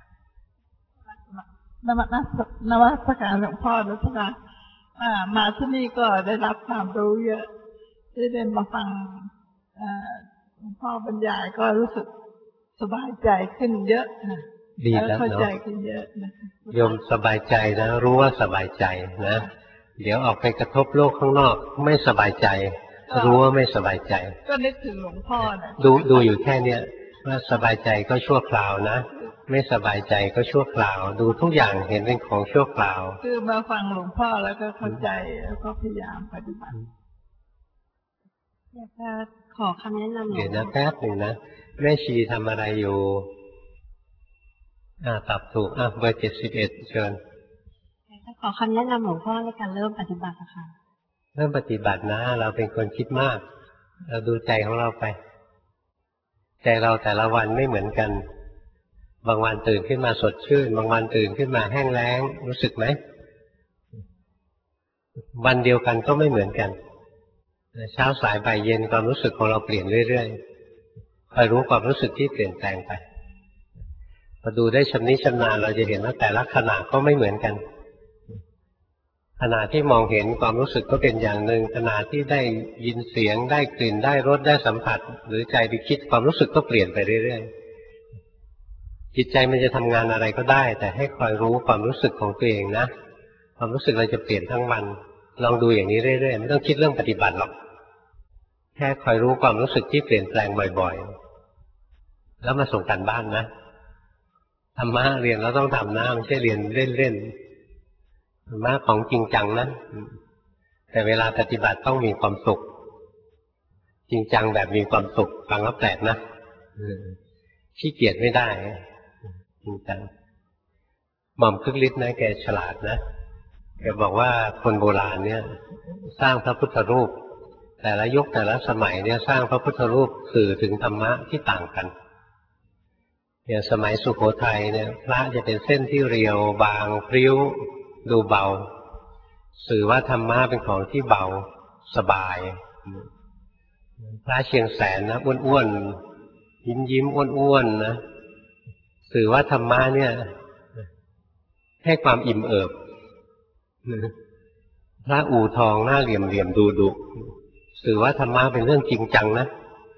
นวัตการหลวงพ่อนะทุกท่านมาที่นี่ก็ได้รับความรู้เยอะได้มาฟังหลวงพ่อบรรยายก็รู้สึกสบายใจขึ้นเยอะดีแล้วเข้าใจขึ้นเยอะนะโยมสบายใจนะรู้ว่าสบายใจนะเดี๋ยวออกไปกระทบโลกข้างนอกไม่สบายใจรู้ว่าไม่สบายใจก็นึกถึงหลวงพ่อนะดูอยู่แค่เนี้ยว่าสบายใจก็ชั่วคราวนะไม่สบายใจก็ชั่วคราวดูทุกอย่างเห็นเป็นของชั่วคราวคือมาฟังหลวงพ่อแล้วก็เข้าใจแล้วก็พยายามปฏิบัติอยากจะขอคำแนะนำเดี๋ยวนะแป๊บหนึ่งนะแม่ชีทำอะไรอยู่ตอบถูกเบอร์71เชิญขอคำแนะนำหลวงพ่อในการเริ่มปฏิบัติค่ะเริ่มปฏิบัตินะเราเป็นคนคิดมากเราดูใจของเราไปใจเราแต่ละวันไม่เหมือนกันบางวันตื่นขึ้นมาสดชื่นบางวันตื่นขึ้นมาแห้งแล้งรู้สึกไหมวันเดียวกันก็ไม่เหมือนกันเช้าสายบ่ายเย็นความรู้สึกของเราเปลี่ยนเรื่อยๆคอยรู้ความรู้สึกที่เปลี่ยนแปลงไปอดูได้ชำนิชำนาญเราจะเห็นว่าแต่ละขณะก็ไม่เหมือนกันขณะที่มองเห็นความรู้สึกก็เป็นอย่างหนึ่งขณะที่ได้ยินเสียงได้กลิ่นได้รสได้สัมผัสหรือใจไปคิดความรู้สึกก็เปลี่ยนไปเรื่อยๆจิตใจมันจะทำงานอะไรก็ได้แต่ให้คอยรู้ความรู้สึกของตัวเองนะความรู้สึกเราจะเปลี่ยนทั้งวันลองดูอย่างนี้เรื่อยๆไม่ต้องคิดเรื่องปฏิบัติหรอกแค่คอยรู้ความรู้สึกที่เปลี่ยนแปลงบ่อยๆแล้วมาส่งกันบ้านนะธรรมะเรียนแล้วต้องทำนะไม่ใช่เรียนเล่นๆธรรมะของจริงจังนะแต่เวลาปฏิบัติต้องมีความสุขจริงจังแบบมีความสุขฟังแล้วแปลกนะขี้เกียจไม่ได้จริงจังหม่อมคึกฤทธิ์นะแกฉลาดนะแกบอกว่าคนโบราณเนี่ยสร้างพระพุทธรูปแต่ละยุคแต่ละสมัยเนี่ยสร้างพระพุทธรูปสื่อถึงธรรมะที่ต่างกันอย่างสมัยสุโขทัยเนี่ยพระจะเป็นเส้นที่เรียวบางพริ้วดูเบาสื่อว่าธรรมะเป็นของที่เบาสบายพระเชียงแสนนะอ้วนๆยิ้มอ้วนๆนะสื่อว่าธรรมะเนี่ยให้ความอิ่มเอิบพระอู่ทองหน้าเหลี่ยมๆดุสื่อว่าธรรมะเป็นเรื่องจริงจังนะ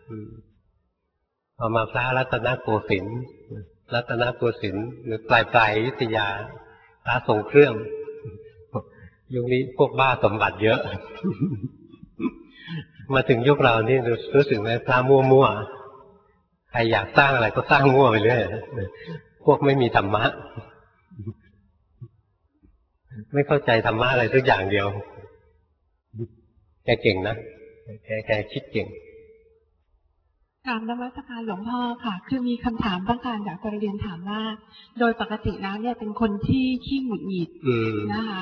พอมาพระรัตนโกสินทร์หรือปลายอยุธยาพระทรงเครื่องยุคนี้พวกบ้าสมบัติเยอะมาถึงยุคเรานี่รู้สึกไหมพระมั่วใครอยากสร้างอะไรก็สร้างมั่วไปเรื่อยพวกไม่มีธรรมะไม่เข้าใจธรรมะอะไรสักอย่างเดียวแกเก่งนะแกคิดเก่งกราบนมัสการหลวงพ่อค่ะคือมีคำถามต้องการอยากจะเรียนถามว่าโดยปกติแล้วเนี่ยเป็นคนที่ขี้หงุดหงิดนะคะ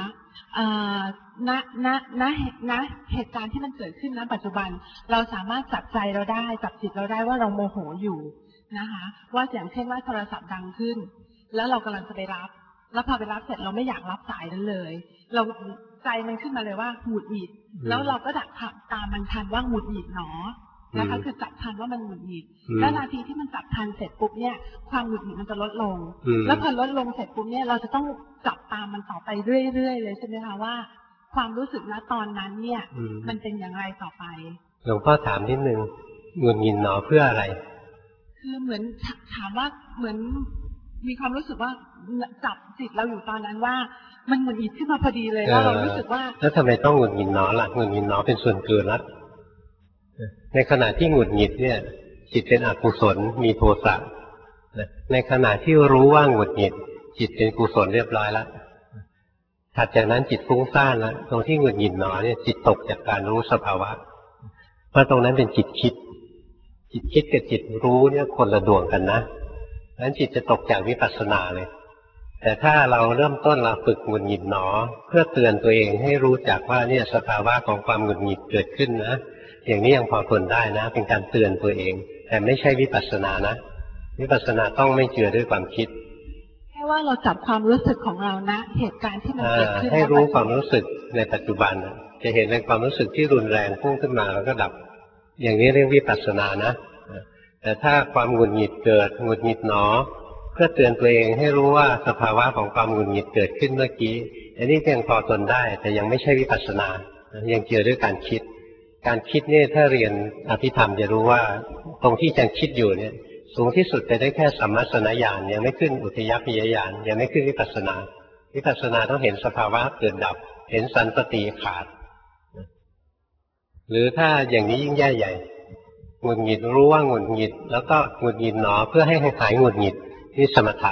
ณเหตุการณ์ที่มันเกิดขึ้นณปัจจุบันเราสามารถจับใจเราได้จับจิตเราได้ว่าเราโมโหอยู่นะคะว่าอย่างเช่นว่าโทรศัพท์ดังขึ้นแล้วเรากำลังจะไปรับแล้วพอไปรับเสร็จเราไม่อยากรับสายนั้นเลยเราใจมันขึ้นมาเลยว่าหงุดหงิดแล้วเราก็ดักตามมันทันว่าหงุดหงิดหนอนะคะคือจับทันว่ามันหงุดหงิดแล้วนาทีที่มันจับทันเสร็จปุ๊บเนี่ยความหงุดหงิดมันจะลดลงแล้วพอลดลงเสร็จปุ๊บเนี่ยเราจะต้องจับตามมันต่อไปเรื่อยๆเลยใช่ไหมคะว่าความรู้สึกณตอนนั้นเนี่ยมันเป็นอย่างไรต่อไปหลวงพ่อถามนิดนึงหงุดหงิดหนอเพื่ออะไรคือเหมือนถามว่าเหมือนมีความรู้สึกว่าจับจิตเราอยู่ตอนนั้นว่ามันหงุดหงิดขึ้นมาพอดีเลยแล้วเรารู้สึกว่าแล้วทำไมต้องหงุดหงิดหนอล่ะหงุดหงิดหนอเป็นส่วนเกินละในขณะที่หงุดหงิดเนี่ยจิตเป็นอกุศลมีโทสะในขณะที่รู้ว่าหงุดหงิดจิตเป็นกุศลเรียบร้อยแล้วถัดจากนั้นจิตฟุ้งซ่านแล้วตรงที่หงุดหงิดหนอเนี่ยจิตตกจากการรู้สภาวะเพราะตรงนั้นเป็นจิตคิดกับจิตรู้เนี่ยคนละดวงกันนะนั้นจิตจะตกจากวิปัสสนาเลยแต่ถ้าเราเริ่มต้นเราฝึกหงุดหงิดหนอเพื่อเตือนตัวเองให้รู้จักว่าเนี่ยสภาวะของความหงุดหงิดเกิดขึ้นนะอย่างนี้ยังพอทนได้นะเป็นการเตือนตัวเองแต่ไม่ใช่วิปัสสนานะวิปัสสนาต้องไม่เจือด้วยความคิดแค่ว่าเราจับความรู้สึกของเรานะเหตุการณ์ที่มันเกิดขึ้นให้รู้ความรู้สึกในปัจจุบันจะเห็นในความรู้สึกที่รุนแรงพุ่งขึ้นมาแล้วก็ดับอย่างนี้เรียกวิปัสสนานะแต่ถ้าความหงุดหงิดเกิดหงุดหงิดหนอเพื่อเตือนตัวเองให้รู้ว่าสภาวะของความหงุดหงิดเกิดขึ้นเมื่อกี้อันนี้ยังพอทนได้แต่ยังไม่ใช่วิปัสสนายังเจือด้วยการคิดเนี่ยถ้าเรียนอภิธรรมจะรู้ว่าตรงที่ยังคิดอยู่เนี่ยสูงที่สุดไปได้แค่สัมมัสสนญาณยังไม่ขึ้นอุทยพยญาณยังไม่ขึ้นวิปัสสนาต้องเห็นสภาวะเกิดดับเห็นสันตติขาดหรือถ้าอย่างนี้ยิ่งแย่ใหญ่หงุดหงิดรู้ว่าหงุดหงิดแล้วก็หงุดหงิดหนอเพื่อให้หายหงุดหงิดนี่สมถะ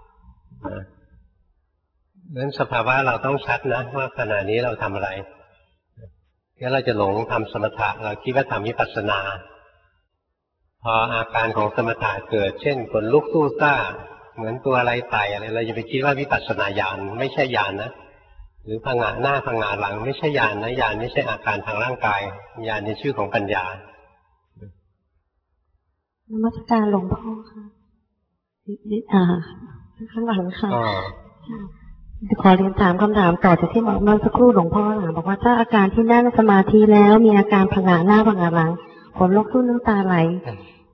นั้นสภาวะเราต้องชัดนะว่าขณะนี้เราทำอะไรงั้นเราจะหลงทำสมถะเราคิดว่าทำวิปัสสนาพออาการของสมถะเกิดเช่นขนลุกสู้ซ่าเหมือนตัวอะไรไต่อะไรเราจะไปคิดว่าวิปัสสนาญาณไม่ใช่ญาณนะหรือผงะหน้าผงะหลังไม่ใช่ญาณนะญาณไม่ใช่อาการทางร่างกายญาณในชื่อของปัญญานมัสการหลวงพ่อค่ะข้างหลังค่ะขอเรียนถามคำถามต่อจากที่เมื่อสักครู่หลวงพ่อบอกว่าถ้าอาการที่นั่งสมาธิแล้วมีอาการผงะหน้าผงะหลังขนลุกสู้น้ำตาไหล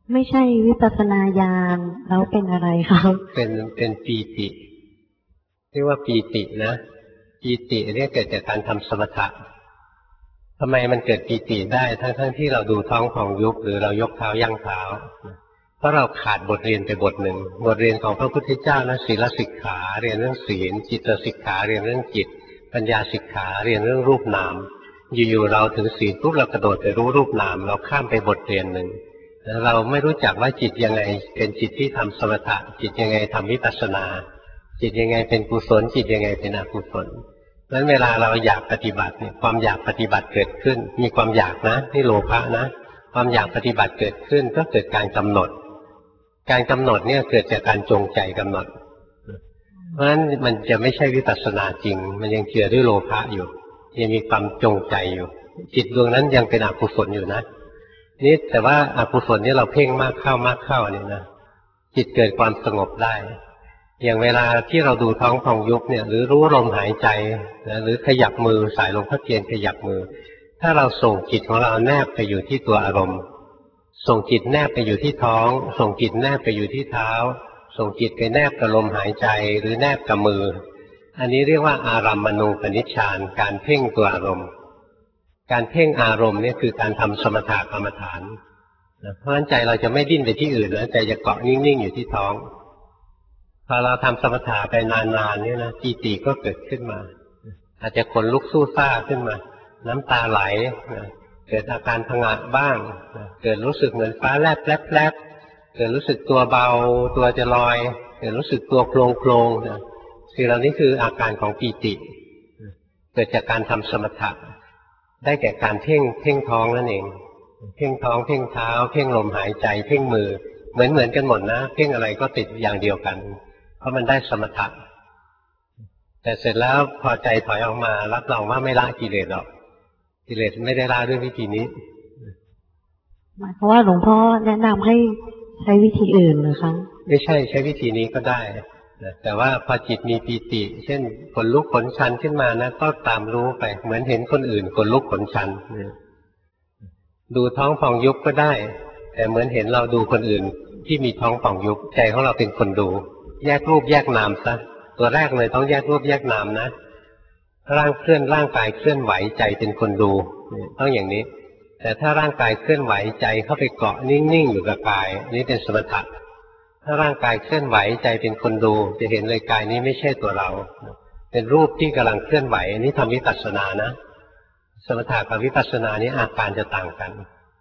ไม่ใช่วิปัสสนาญาณแล้วเป็นอะไรครับเป็นปีติเรียกว่าปีตินะปีติเนี่ยเกิดจากการทำสมถะทำไมมันเกิดปีติได้ทั้งที่เราดูท้องของยุบหรือเรายกเท้าย่างเท้าเพราะเราขาดบทเรียนไปบทหนึ่งบทเรียนของพระพุทธเจ้านะศีลสิกขาเรียนเรื่องศีลจิตสิกขาเรียนเรื่องจิตปัญญาสิกขาเรียนเรื่องรูปนามอยู่ๆเราถึงศีลปุ๊บเรากระโดดไปรู้รูปนามเราข้ามไปบทเรียนหนึ่งเราไม่รู้จักว่าจิตยังไงเป็นจิตที่ทำสมถะจิตยังไงทำวิปัสสนาจิตยังไงเป็นกุศลจิตยังไงเป็นอกุศลนั้นเวลาเราอยากปฏิบัติเนี่ยความอยากปฏิบัติเกิดขึ้นมีความอยากนะนี่โลภะนะความอยากปฏิบัติเกิดขึ้นก็เกิดการกำหนดการกำหนดเนี่ยเกิดจากการจงใจกำหนดเพราะฉะนั้นมันจะไม่ใช่วิปัสสนาจริงมันยังเจือด้วยโลภะอยู่ยังมีความจงใจอยู่จิตดวงนั้นยังเป็นอกุศลอยู่นะนี่แต่ว่าอกุศลนี่เราเพ่งมากเข้เนี่ยนะจิตเกิดความสงบได้อย่างเวลาที่เราดูท้องพองยุบเนี่ยหรือรู้ลมหายใจนะหรือขยับมือสายลมพระเทียนขยับมือถ้าเราส่งจิตของเราแนบไปอยู่ที่ตัวอารมณ์ส่งจิตแนบไปอยู่ที่ท้องส่งจิตแนบไปอยู่ที่เท้าส่งจิตไปแนบกับลมหายใจหรือแนบกับมืออันนี้เรียกว่าอารัมมณูปนิชฌานการเพ่งตัวอารมณ์การเพ่งอารมณ์นี่คือการทำสมถกรรมฐานเพราะฉะนั้นใจเราจะไม่ดิ้นไปที่อื่นนะใจจะเกาะนิ่งๆอยู่ที่ท้องพอเราทำสมถะไปนานๆเนี่ยนะปีติก็เกิดขึ้นมาอาจจะขนลุกสู้ซ่าขึ้นมาน้ำตาไหลเกิดอาการผงะบ้างเกิดรู้สึกเหมือนฟ้าแลบแลบเกิดรู้สึกตัวเบาตัวจะลอยเกิดรู้สึกตัวโครงสิ่งเหล่านี้คืออาการของปีติเกิดจากการทำสมถะได้แก่การเพ่งท้องนั่นเองเพ่งท้องเพ่งเท้าเพ่งลมหายใจเพ่งมือเหมือนกันหมดนะเพ่งอะไรก็ติดอย่างเดียวกันเพราะมันได้สมถะแต่เสร็จแล้วพอใจถอยออกมารับรองว่าไม่ละกิเลสหรอกกิเลสไม่ได้ละด้วยวิธีนี้หมายความว่าหลวงพ่อแนะนำให้ใช้วิธีอื่นนะคะไม่ใช่ใช้วิธีนี้ก็ได้แต่ว่าพอจิตมีปีติเช่นขนลุกขนชันขึ้นมานะก็ตามรู้ไปเหมือนเห็นคนอื่นขนลุกขนชันดูท้องพองยุบก็ได้แต่เหมือนเห็นเราดูคนอื่นที่มีท้องพองยุบใจของเราเป็นคนดูแยกรูปแยกนามซะตัวแรกเลยต้องแยกรูปแยกนามนะร่างกายเคลื่อนไหวใจเป็นคนดูต้องอย่างนี้แต่ถ้าร่างกายเคลื่อนไหวใจเข้าไปเกาะนิ่งๆอยู่กับกายนี่เป็นสมถะถ้าร่างกายเคลื่อนไหวใจเป็นคนดูจะเห็นเลยกายนี้ไม่ใช่ตัวเราเป็นรูปที่กำลังเคลื่อนไหวนี่ทำวิปัสสนานะสมถะกับวิปัสสนานี้อาการจะต่างกัน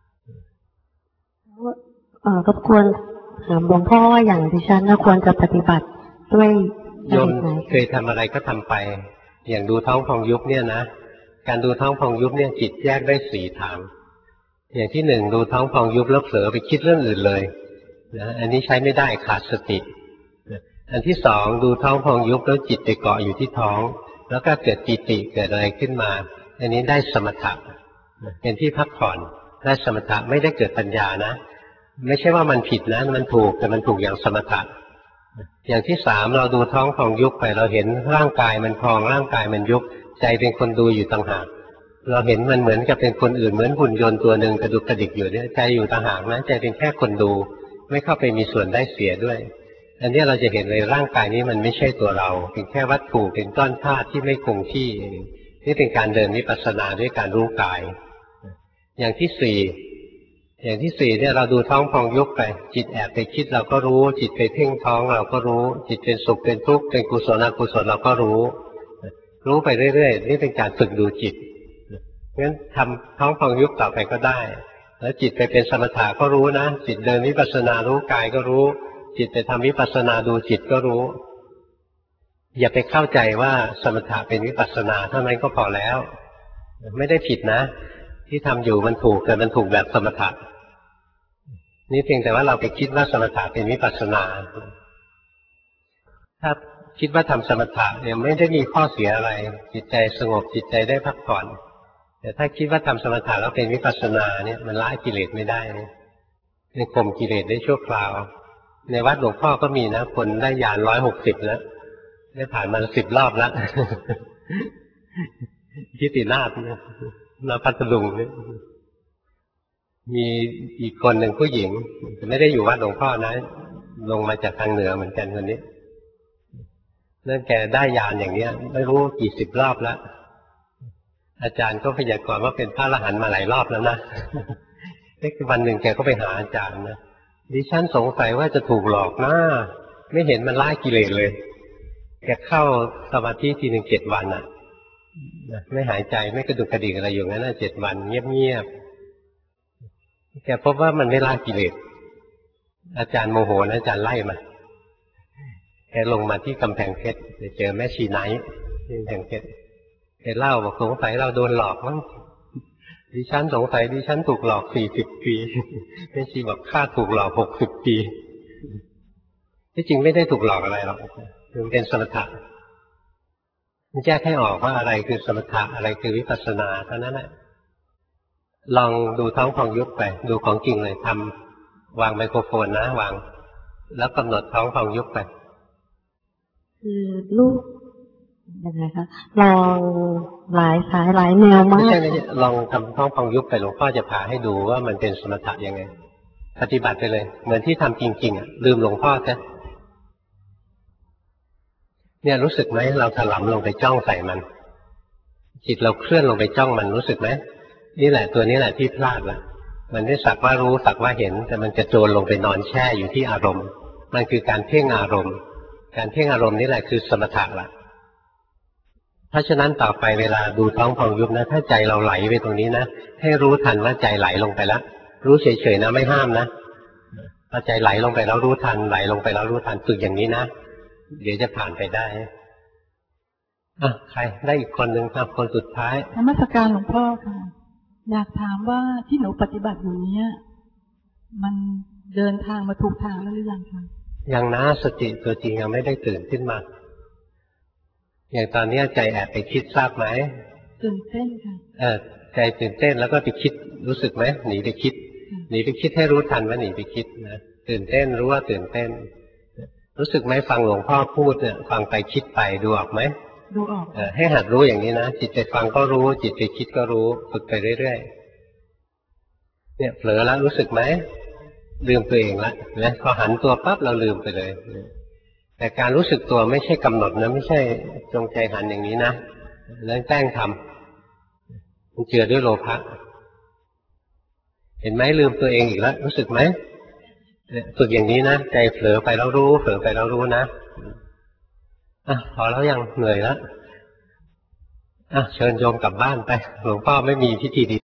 รบกวนถามหลวงพ่อว่าอย่างดิฉันควรจะปฏิบัติด้วยโยมเคยทำอะไรก็ทำไปอย่างดูท้องพองยุบเนี่ยนะการดูท้องพองยุบเนี่ยจิตแยกได้4ทางอย่างที่1ดูท้องพองยุบแล้วเผลอไปคิดเรื่องอื่นเลยนะอันนี้ใช้ไม่ได้ขาดสติอันที่2ดูท้องพองยุบแล้วจิตไปเกาะอยู่ที่ท้องแล้วก็เกิดปีติเกิดอะไรขึ้นมาอันนี้ได้สมถะเป็นที่พักผ่อนได้สมถะไม่ได้เกิดปัญญานะไม่ใช่ว่ามันผิดนะมันถูกแต่มันถูกอย่างสมถะอย่างที่3เราดูท้องพองยุบไปเราเห็นร่างกายมันพองร่างกายมันยุบใจเป็นคนดูอยู่ต่างหากเราเห็นมันเหมือนกับเป็นคนอื่นเหมือนหุ่นยนต์ตัวหนึ่งกระดุกกระดิกอยู่เนี่ยใจอยู่ต่างหากนะใจเป็นแค่คนดูไม่เข้าไปมีส่วนได้เสียด้วยอันนี้เราจะเห็นเลยร่างกายนี้มันไม่ใช่ตัวเราเป็นแค่วัตถุเป็นก้อนธาตุที่ไม่คงที่นี่เป็นการเดินวิปัสสนาด้วยการรู้กายอย่างที่4เนี่ยเราดูท้องพองยุบไปจิตแอบไปคิดเราก็รู้จิตไปเพ่งท้องเราก็รู้จิตเป็นสุขเป็นทุกข์เป็นกุศลอกุศลเราก็รู้ไปเรื่อยๆนี่เป็นการฝึกดูจิตงั้นทำท้องพองยุบต่อไปก็ได้แล้วจิตไปเป็นสมถะก็รู้นะจิตเดินวิปัสสนารู้กายก็รู้จิตไปทำวิปัสสนาดูจิตก็รู้อย่าไปเข้าใจว่าสมถะเป็นวิปัสสนาเท่านั้นก็พอแล้วไม่ได้ผิดนะที่ทำอยู่มันถูกแต่มันถูกแบบสมถะนี่เพียงแต่ว่าเราไปคิดว่าสมถะเป็นวิปัสสนาถ้าคิดว่าทำสมถะเนี่ยไม่ได้มีข้อเสียอะไรจิตใจสงบจิตใจได้พักผ่อนแต่ถ้าคิดว่าทำสมถะแล้วเป็นวิปัสสนาเนี่ยมันละกิเลสไม่ได้มันข่มกิเลสได้ชั่วคราวในวัดหลวงพ่อก็มีนะคนได้ญาณ160แล้วได้ผ่านมา10 รอบแล้วทิฏฐินาถนพัทลุงเนี่ยมีอีกคนหนึ่งผู้หญิงไม่ได้อยู่วัดหลวงพ่อนะลงมาจากทางเหนือเหมือนกันคนนี้นั่นแกได้ญาณอย่างเนี้ยไม่รู้กี่สิบรอบแล้วอาจารย์ก็พยากรณ์ว่าเป็นพระอรหันต์มาหลายรอบแล้วนะวันหนึ่งแกก็ไปหาอาจารย์นะดิฉันสงสัยว่าจะถูกหลอกนะไม่เห็นมันล่ากิเลสเลยแกเข้าสมาธิทีหนึ่ง7 วันอ่ะไม่หายใจไม่กระดุกกระดิกอะไรอยู่งั้นนะ7 วันเงียบๆแกพบว่ามันไม่ล่ากิเลสอาจารย์โมโหนะอาจารย์ไล่มาแกลงมาที่กำแพงเพชรไปเจอแม่ชีไนท์ที่กำแพงเพชรแกเล่าบอกสงสัยเราโดนหลอกมั้งดิฉันสงสัยดิฉันถูกหลอก40 ปีแม่ชีบอกข้าถูกหลอก60 ปีที่จริงไม่ได้ถูกหลอกอะไรหรอกมันเป็นสมถะมันแยกให้ออกว่าอะไรคือสมถะอะไรคือวิปัสสนาเท่านั้นแหละลองดูท้องพองยุบไปดูของจริงเลยทำวางไมโครโฟนนะวางแล้วกำหนดท้องพองยุบไปคือลูกยังไงคะลองหลายสายหลายแนวมากไม่ใช่ลองทำท้องพองยุบไปหลวงพ่อจะพาให้ดูว่ามันเป็นสมถะยังไงปฏิบัติไปเลยเหมือนที่ทำจริงๆอ่ะลืมหลวงพ่อซะเนี่ยรู้สึกไหมเราถลำลงไปจ้องใส่มันจิตเราเคลื่อนลงไปจ้องมันรู้สึกไหมนี่แหละตัวนี้แหละที่พลาดละมันไม่สักว่ารู้สักว่าเห็นแต่มันจะโจรลงไปนอนแช่อยู่ที่อารมณ์มันคือการเพ่งอารมณ์การเพ่งอารมณ์นี่แหละคือสมถะละเพราะฉะนั้นต่อไปเวลาดูท้องพองยุบนะถ้าใจเราไหลไปตรงนี้นะให้รู้ทันว่าใจไหลลงไปแล้วรู้เฉยๆนะไม่ห้ามนะพอใจไหลลงไปแล้วรู้ทันไหลลงไปแล้วรู้ทันฝึกอย่างนี้นะเดี๋ยวจะผ่านไปได้ใครได้อีกคนหนึ่งครับคนสุดท้ายนมัสการหลวงพ่อค่ะอยากถามว่าที่หนูปฏิบัติอยู่เนี้ยมันเดินทางมาถูกทางแล้วหรือยังคะยังนะสติตัวจริงยังไม่ได้ตื่นขึ้นมาอย่างตอนนี้ใจแอบไปคิดทราบไหมตื่นเต้นค่ะใจตื่นเต้นแล้วก็ไปคิดรู้สึกไหมหนีไปคิดให้รู้ทันว่าหนีไปคิดนะตื่นเต้นรู้ว่าตื่นเต้นรู้สึกไหมฟังหลวงพ่อพูดเนี่ยฟังไปคิดไปดูออกไหมดูออกให้หัดรู้อย่างนี้นะจิตไปฟังก็รู้จิตไปคิดก็รู้ฝึกไปเรื่อยๆเนี่ยเผลอแล้วรู้สึกไหมลืมตัวเองละนะพอหันตัวปั๊บเราลืมไปเลยแต่การรู้สึกตัวไม่ใช่กำหนดนะไม่ใช่จงใจหันอย่างนี้นะแล้วแกล้งทำมันเจือด้วยโลภะเห็นไหมลืมตัวเองอีกแล้วรู้สึกไหมฝึกอย่างนี้นะใจเผลอไปแล้วรู้เผลอไปแล้วรู้นะพอแล้วยังเหนื่อยแล้วเชิญโยมกลับบ้านไปหลวงพ่อไม่มีพิธีดี